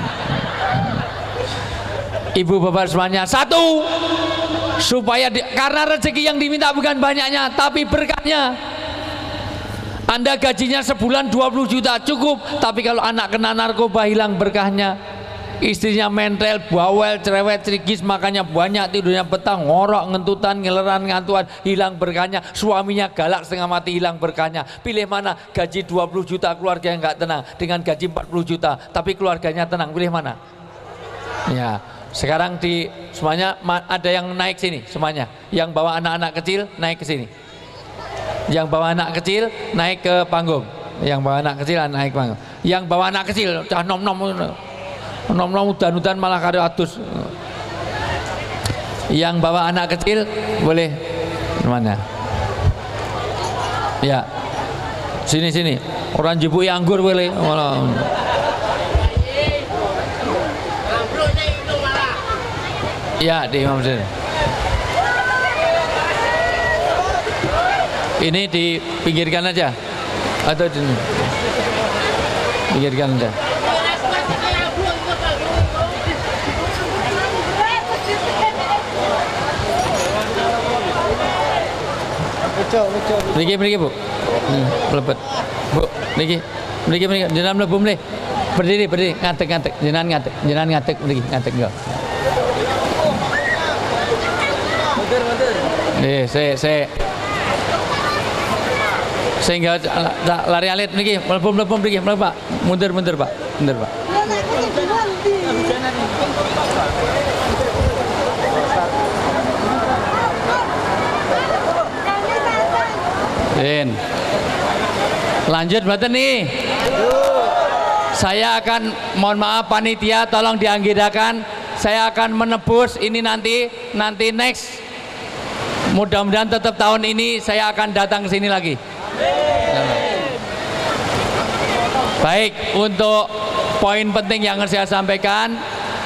Ibu bapak semuanya, 1, supaya karena rezeki yang diminta bukan banyaknya, tapi berkahnya. Anda gajinya sebulan 20 juta cukup, tapi kalau anak kena narkoba hilang berkahnya. istrinya mentel, bawel, cerewet, cerigis, makannya banyak, tidurnya petang, ngorok, ngentutan, ngeleran, ngantuan, hilang berkahnya. Suaminya galak setengah mati, hilang berkahnya. Pilih mana? Gaji 20 juta keluarga yang nggak tenang dengan gaji 40 juta tapi keluarganya tenang, pilih mana? Ya, sekarang di semuanya ada yang naik sini semuanya. Yang bawa anak-anak kecil naik ke sini. Yang bawa anak kecil naik ke panggung. Yang bawa anak kecil naik ke panggung. Yang bawa anak kecil cah nom-nom udan-udan malah karo adus. Yang bawa anak kecil boleh mana? Ya. Sini. Orang jebuk anggur boleh. Ya, di Imam Hussein. Ini dipinggirkan aja atau pinggirkan aja. Niki Bu. Lepet. Bu, niki. Jenengan mlebu mleh. Berdiri, ngadeg. Jenengan ngadeg niki, ngadeg enggak. Mundur. Sehingga lari alit niki, mlebu niki, Pak. Mundur, Pak. Lanjut mboten nih. Saya akan, mohon maaf panitia tolong dianggidakan, saya akan menebus ini nanti next. Mudah-mudahan tetap tahun ini saya akan datang ke sini lagi. Baik, untuk poin penting yang saya sampaikan,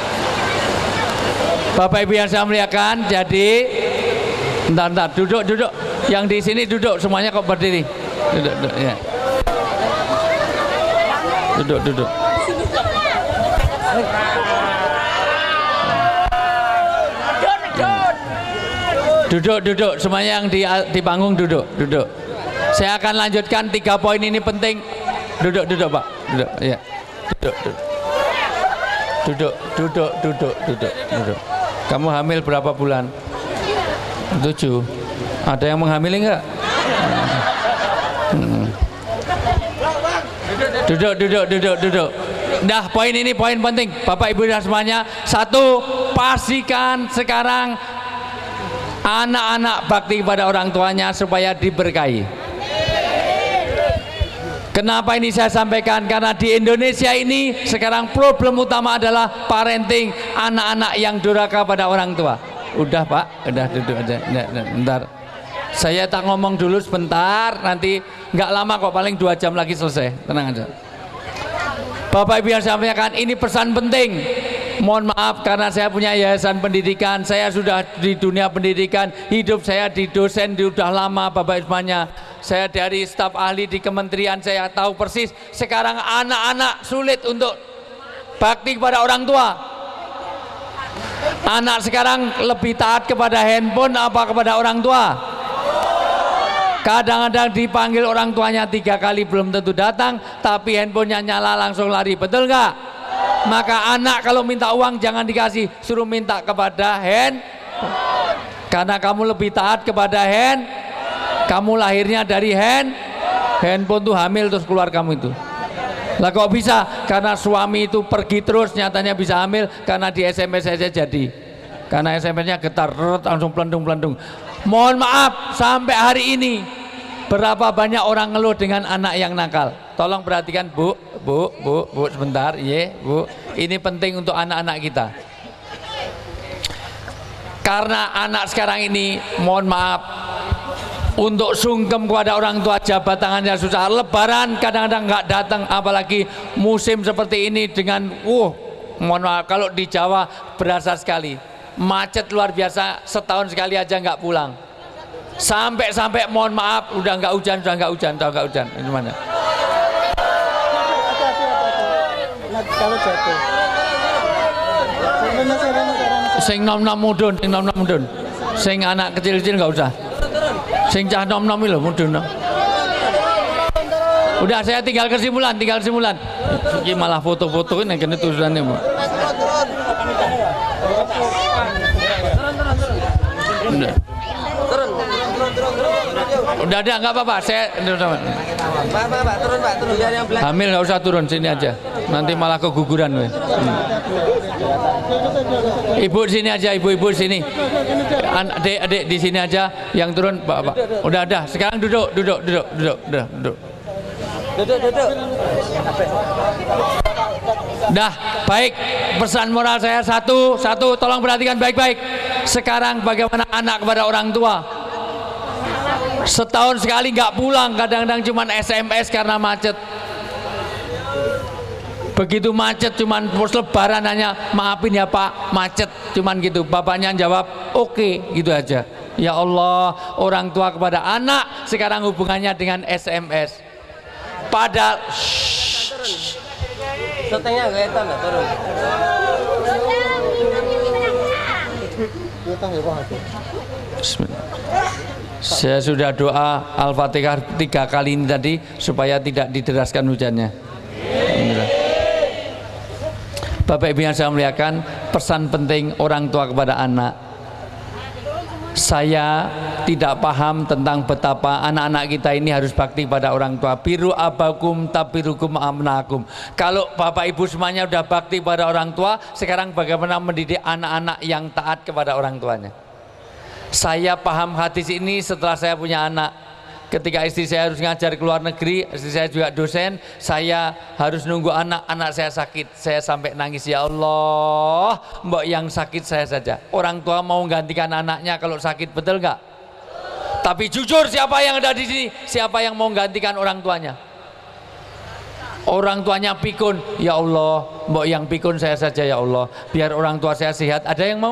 Bapak Ibu yang saya muliakan, jadi bentar, duduk. Yang di sini duduk semuanya kok berdiri. Duduk ya. Duduk. Duduk semuanya yang di panggung duduk. Saya akan lanjutkan 3 poin ini penting. Duduk Pak. Duduk ya. Duduk. Kamu hamil berapa bulan? 7. Ada yang menghamili enggak? Duduk. Nah, poin ini poin penting Bapak Ibu dan semuanya. 1, pastikan sekarang anak-anak bakti kepada orang tuanya supaya diberkahi. Kenapa ini saya sampaikan? Karena di Indonesia ini sekarang problem utama adalah parenting, anak-anak yang durhaka pada orang tua. Udah Pak, udah duduk aja. Bentar. Saya tak ngomong dulu sebentar, nanti nggak lama kok, paling 2 jam lagi selesai. Tenang aja. Bapak Ibu yang saya sampaikan, ini pesan penting. Mohon maaf karena saya punya yayasan pendidikan, saya sudah di dunia pendidikan, hidup saya di dosen sudah lama Bapak Ibu semuanya. Saya dari staf ahli di kementerian, saya tahu persis sekarang anak-anak sulit untuk bakti kepada orang tua. Anak sekarang lebih taat kepada handphone apa kepada orang tua? Kadang-kadang dipanggil orang tuanya 3 kali belum tentu datang, tapi handphonenya nyala langsung lari, betul nggak? Maka anak kalau minta uang jangan dikasih, suruh minta kepada karena kamu lebih taat kepada kamu lahirnya dari handphone tuh hamil terus keluar kamu itu. Lah kok bisa? Karena suami itu pergi terus nyatanya bisa hamil karena di SMS saja jadi. Karena SMS-nya getar langsung pelendung. Mohon maaf sampai hari ini berapa banyak orang ngeluh dengan anak yang nakal. Tolong perhatikan Bu sebentar, Bu. Ini penting untuk anak-anak kita. Karena anak sekarang ini, mohon maaf, untuk sungkem kepada orang tua jabat tangannya susah. Lebaran kadang-kadang nggak datang, apalagi musim seperti ini dengan, mohon maaf, kalau di Jawa berasa sekali. Macet luar biasa, setahun sekali aja nggak pulang. Sampai mohon maaf, udah nggak hujan. Ini mana? Kalau jatuh. Sing nom-nom mudun. Sing anak kecil-kecil nggak usah. Sing cah nom-nom lho mudun. Udah saya tinggal kesimpulan. Iki malah foto-foto ini kene tulisannya, Bu. Udah ada, nggak apa-apa. Saya Pak, turun Pak, turun biar yang belakang. hamil nggak usah turun, sini aja. Nanti malah keguguran. Ibu sini aja, ibu-ibu sini. Adik-adik di sini aja. Yang turun, Pak. Udah ada. Sekarang duduk. Duduk. Dah, baik. Pesan moral saya satu, tolong perhatikan baik-baik. Sekarang bagaimana anak kepada orang tua? Setahun sekali nggak pulang, kadang-kadang cuma SMS karena macet. Begitu macet cuman pos lebaran hanya maafin ya Pak, macet cuman gitu. Bapaknya jawab oke, gitu aja. Ya Allah, orang tua kepada anak sekarang hubungannya dengan SMS. Padahal Setengah kelihatan Pak, turun. Bismillah. Saya sudah doa Al-Fatihah 3 kali ini tadi supaya tidak dideraskan hujannya. Alhamdulillah. Bapak Ibu yang saya muliakan, pesan penting orang tua kepada anak. Saya tidak paham tentang betapa anak-anak kita ini harus bakti pada orang tua. Biru abakum tabirukum amnakum. Kalau Bapak Ibu semuanya sudah bakti pada orang tua, sekarang bagaimana mendidik anak-anak yang taat kepada orang tuanya? Saya paham hadis ini setelah saya punya anak. Ketika istri saya harus ngajar ke luar negeri, istri saya juga dosen, saya harus nunggu anak saya sakit. Saya sampai nangis, ya Allah, mbok yang sakit saya saja. Orang tua mau gantikan anaknya kalau sakit, betul nggak? Tapi jujur, siapa yang ada di sini? Siapa yang mau gantikan orang tuanya? Orang tuanya pikun, ya Allah, mbok yang pikun saya saja ya Allah, biar orang tua saya sehat. Ada yang mau?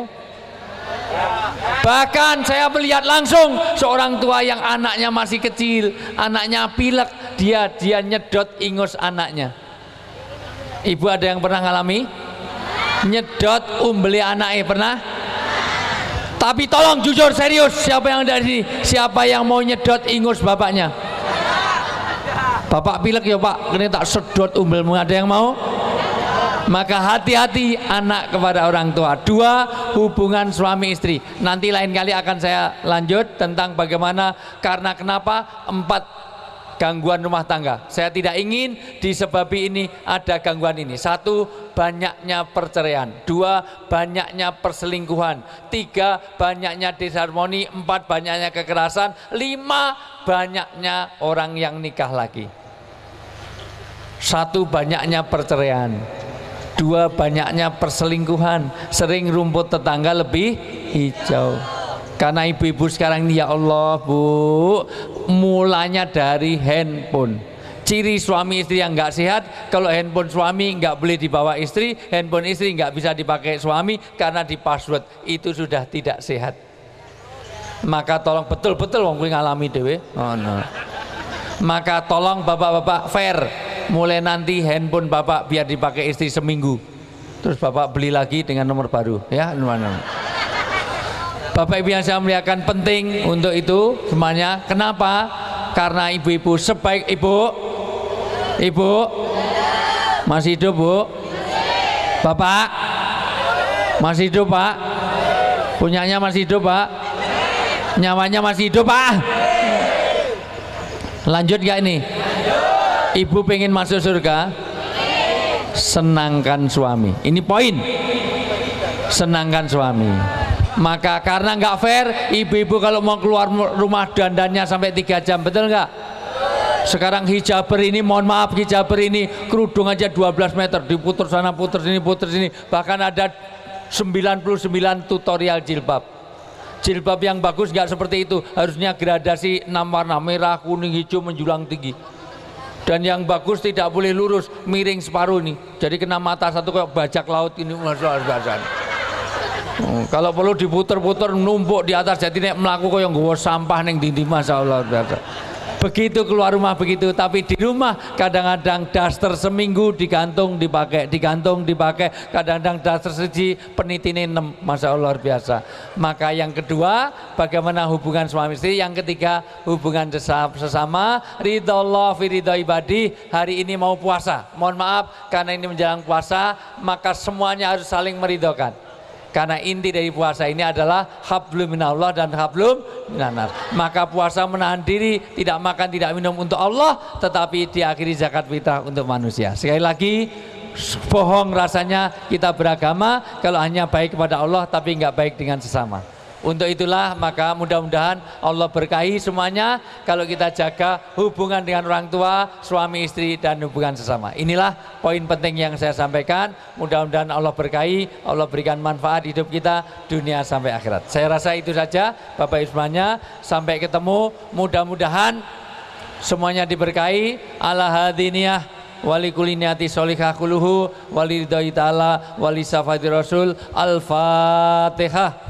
Bahkan saya melihat langsung seorang tua yang anaknya masih kecil, anaknya pilek, dia nyedot ingus anaknya. Ibu ada yang pernah ngalami? Nyedot umbeli anaknya, pernah? Tapi tolong jujur serius, siapa yang ada di sini? Siapa yang mau nyedot ingus bapaknya? Bapak pilek ya Pak, ini tak sedot umbelmu, ada yang mau? Maka hati-hati anak kepada orang tua. 2, hubungan suami istri. Nanti lain kali akan saya lanjut tentang bagaimana, karena kenapa 4 gangguan rumah tangga. Saya tidak ingin disebabi ini ada gangguan ini. 1, banyaknya perceraian. 2, banyaknya perselingkuhan. 3, banyaknya disharmoni. 4, banyaknya kekerasan. 5, banyaknya orang yang nikah lagi. 1, banyaknya perceraian. 2, banyaknya perselingkuhan. Sering rumput tetangga lebih hijau. Karena ibu-ibu sekarang ini, ya Allah Bu, mulanya dari handphone. Ciri suami istri yang nggak sehat, kalau handphone suami nggak boleh dibawa istri, handphone istri nggak bisa dipakai suami karena di password. Itu sudah tidak sehat. Maka tolong, betul-betul wong kuwi ngalami dhewe. Oh, no. Maka tolong bapak-bapak fair, mulai nanti handphone bapak biar dipakai istri seminggu, terus bapak beli lagi dengan nomor baru, ya. Bapak Ibu yang saya muliakan, penting untuk itu semuanya. Kenapa? Karena ibu-ibu sebaik ibu masih hidup Bu? Bapak masih hidup Pak? Punyanya masih hidup Pak? Nyawanya masih hidup Pak? Lanjut gak ini? Ibu pengen masuk surga? Senangkan suami. Ini poin. Senangkan suami. Maka karena nggak fair, ibu-ibu kalau mau keluar rumah dandannya sampai 3 jam, betul nggak? Sekarang hijaber ini, mohon maaf, hijaber ini kerudung aja 12 meter, diputer sana puter sini puter sini. Bahkan ada 99 tutorial jilbab. Jilbab yang bagus nggak seperti itu, harusnya gradasi 6 warna, merah, kuning, hijau menjulang tinggi. Dan yang bagus tidak boleh lurus, miring separuh nih, jadi kena mata satu kayak bajak laut ini. Kalau perlu diputer-puter numpuk di atas, jadi nek melaku kaya nggawa sampah ning dindi, masyaallah. Begitu keluar rumah begitu, tapi di rumah kadang-kadang daster seminggu digantung dipakai, kadang-kadang daster siji penitine 6, masya Allah, luar biasa. Maka yang kedua, bagaimana hubungan suami istri. Yang ketiga, hubungan sesama. Ridha Allah fi ridha ibadi. Hari ini mau puasa, mohon maaf karena ini menjelang puasa, maka semuanya harus saling meridhokan. Karena inti dari puasa ini adalah hablum minallah dan hablum minannas. Maka puasa menahan diri, tidak makan, tidak minum untuk Allah, tetapi diakhiri zakat fitrah untuk manusia. Sekali lagi, bohong rasanya kita beragama kalau hanya baik kepada Allah tapi nggak baik dengan sesama. Untuk itulah maka mudah-mudahan Allah berkahi semuanya kalau kita jaga hubungan dengan orang tua, suami istri dan hubungan sesama. Inilah poin penting yang saya sampaikan. Mudah-mudahan Allah berkahi, Allah berikan manfaat hidup kita dunia sampai akhirat. Saya rasa itu saja Bapak Ibu semuanya. Sampai ketemu, mudah-mudahan semuanya diberkahi. Ala hadiniyah wali kuliniati sholihah kuluhu wali ridhoi ta'ala wali safati rasul. Al-Fatihah.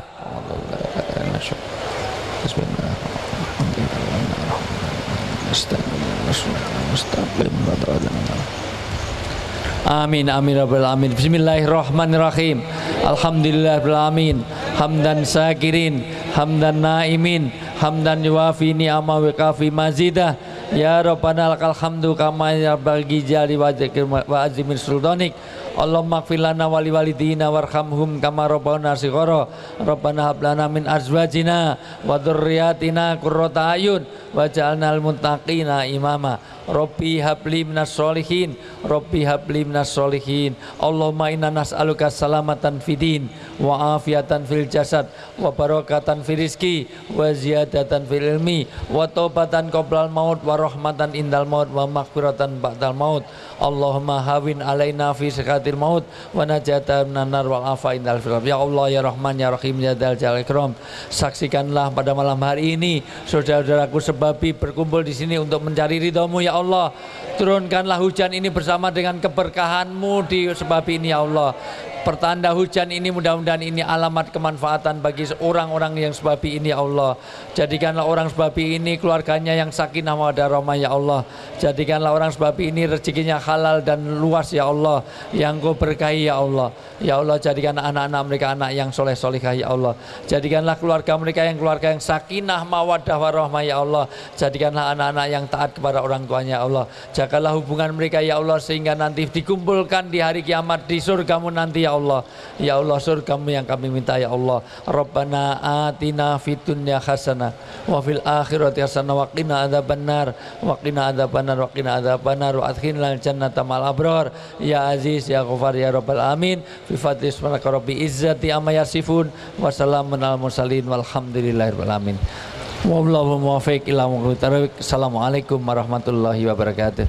Amin amin rabbal alamin. Bismillahirrahmanirrahim. Alhamdulillahirabbil alamin. Hamdan syakirin, hamdan naimin, hamdan yuwafi ni'ama wa kafi mazidah. Ya Rabbana lakal hamdu kama yarbaghi jali wa azimir sultanik. Allahumma ighfir lana wa li walidina warhamhum kama rabbana shighara. Rabbana hab lana min azwajina wa dzurriyyatina qurrata ayun waj'alnal muttaqina imama. Rabbi habli minas sholihin, Rabbi habli minas sholihin. Allahumma inna nas'aluka salamatan fidin wa afiatan fil jasad wa barakatan fil rizki wa ziyadatan fil ilmi wa taubatan qoblal maut wa rahmatan indal maut wa maghfiratan ba'dal maut. Allahumma hawin alaina fi sakatil maut wa najatan minan nar wal afa indal firab. Ya Allah ya Rahman ya Rahim ya Dzal Jalali Ikram. Saksikanlah pada malam hari ini saudara-saudaraku sebabi berkumpul di sini untuk mencari ridhamu ya Allah. Turunkanlah hujan ini bersama dengan keberkahan-Mu di sebab ini ya Allah. Pertanda hujan ini mudah-mudahan ini alamat kemanfaatan bagi orang-orang yang sebabi ini ya Allah. Jadikanlah orang sebabi ini keluarganya yang sakinah mawaddah rahmah ya Allah. Jadikanlah orang sebabi ini rezekinya halal dan luas ya Allah, yang Kau berkahi ya Allah. Ya Allah, jadikan anak-anak mereka anak yang soleh solihah ya Allah. Jadikanlah keluarga mereka yang keluarga yang sakinah mawaddah warahmah ya Allah. Jadikanlah anak-anak yang taat kepada orang tuanya ya Allah. Jagalah hubungan mereka ya Allah sehingga nanti dikumpulkan di hari kiamat di surgamu nanti ya Allah. Ya Allah, surgamu yang kami minta ya Allah. Rabbana atina fid dunya hasanah wa fil akhirati hasanah wa qina adzabannar wa qina adzabannar wa qina adzabannar wa adkhilnal jannata ma'al abrar ya aziz ya ghafar ya rabbal alamin. Bi fadli subhanaka rabbi izzati amma yasifun wa salamun alal mursalin walhamdulillahirabbil alamin. Wallahu muwaffiq ila aqwamit thoriq. Assalamualaikum warahmatullahi wabarakatuh.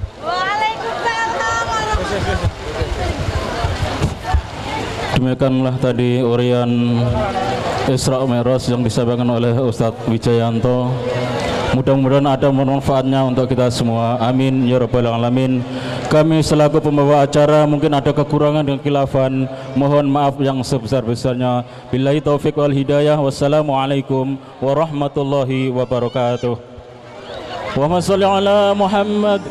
Demikianlah tadi urian Isra Mi'raj yang disampaikan oleh Ustadz Wijayanto. Mudah-mudahan ada manfaatnya untuk kita semua. Amin ya rabbal alamin. Kami selaku pembawa acara mungkin ada kekurangan dan khilafan, mohon maaf yang sebesar-besarnya. Billahi taufik wal hidayah. Wassalamualaikum warahmatullahi wabarakatuh. Wa sholli ala Muhammad.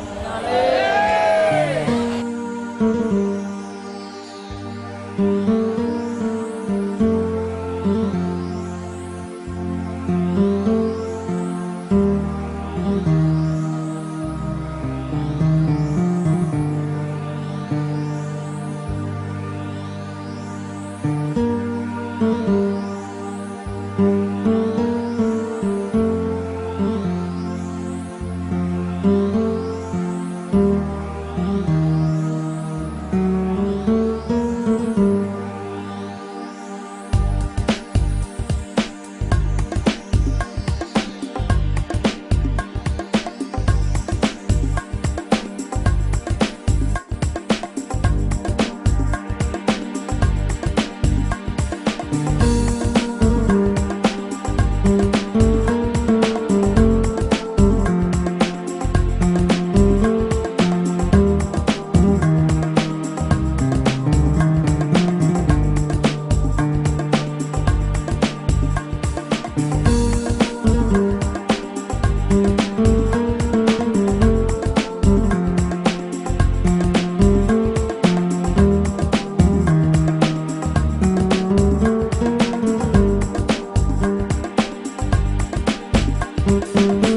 Thank you.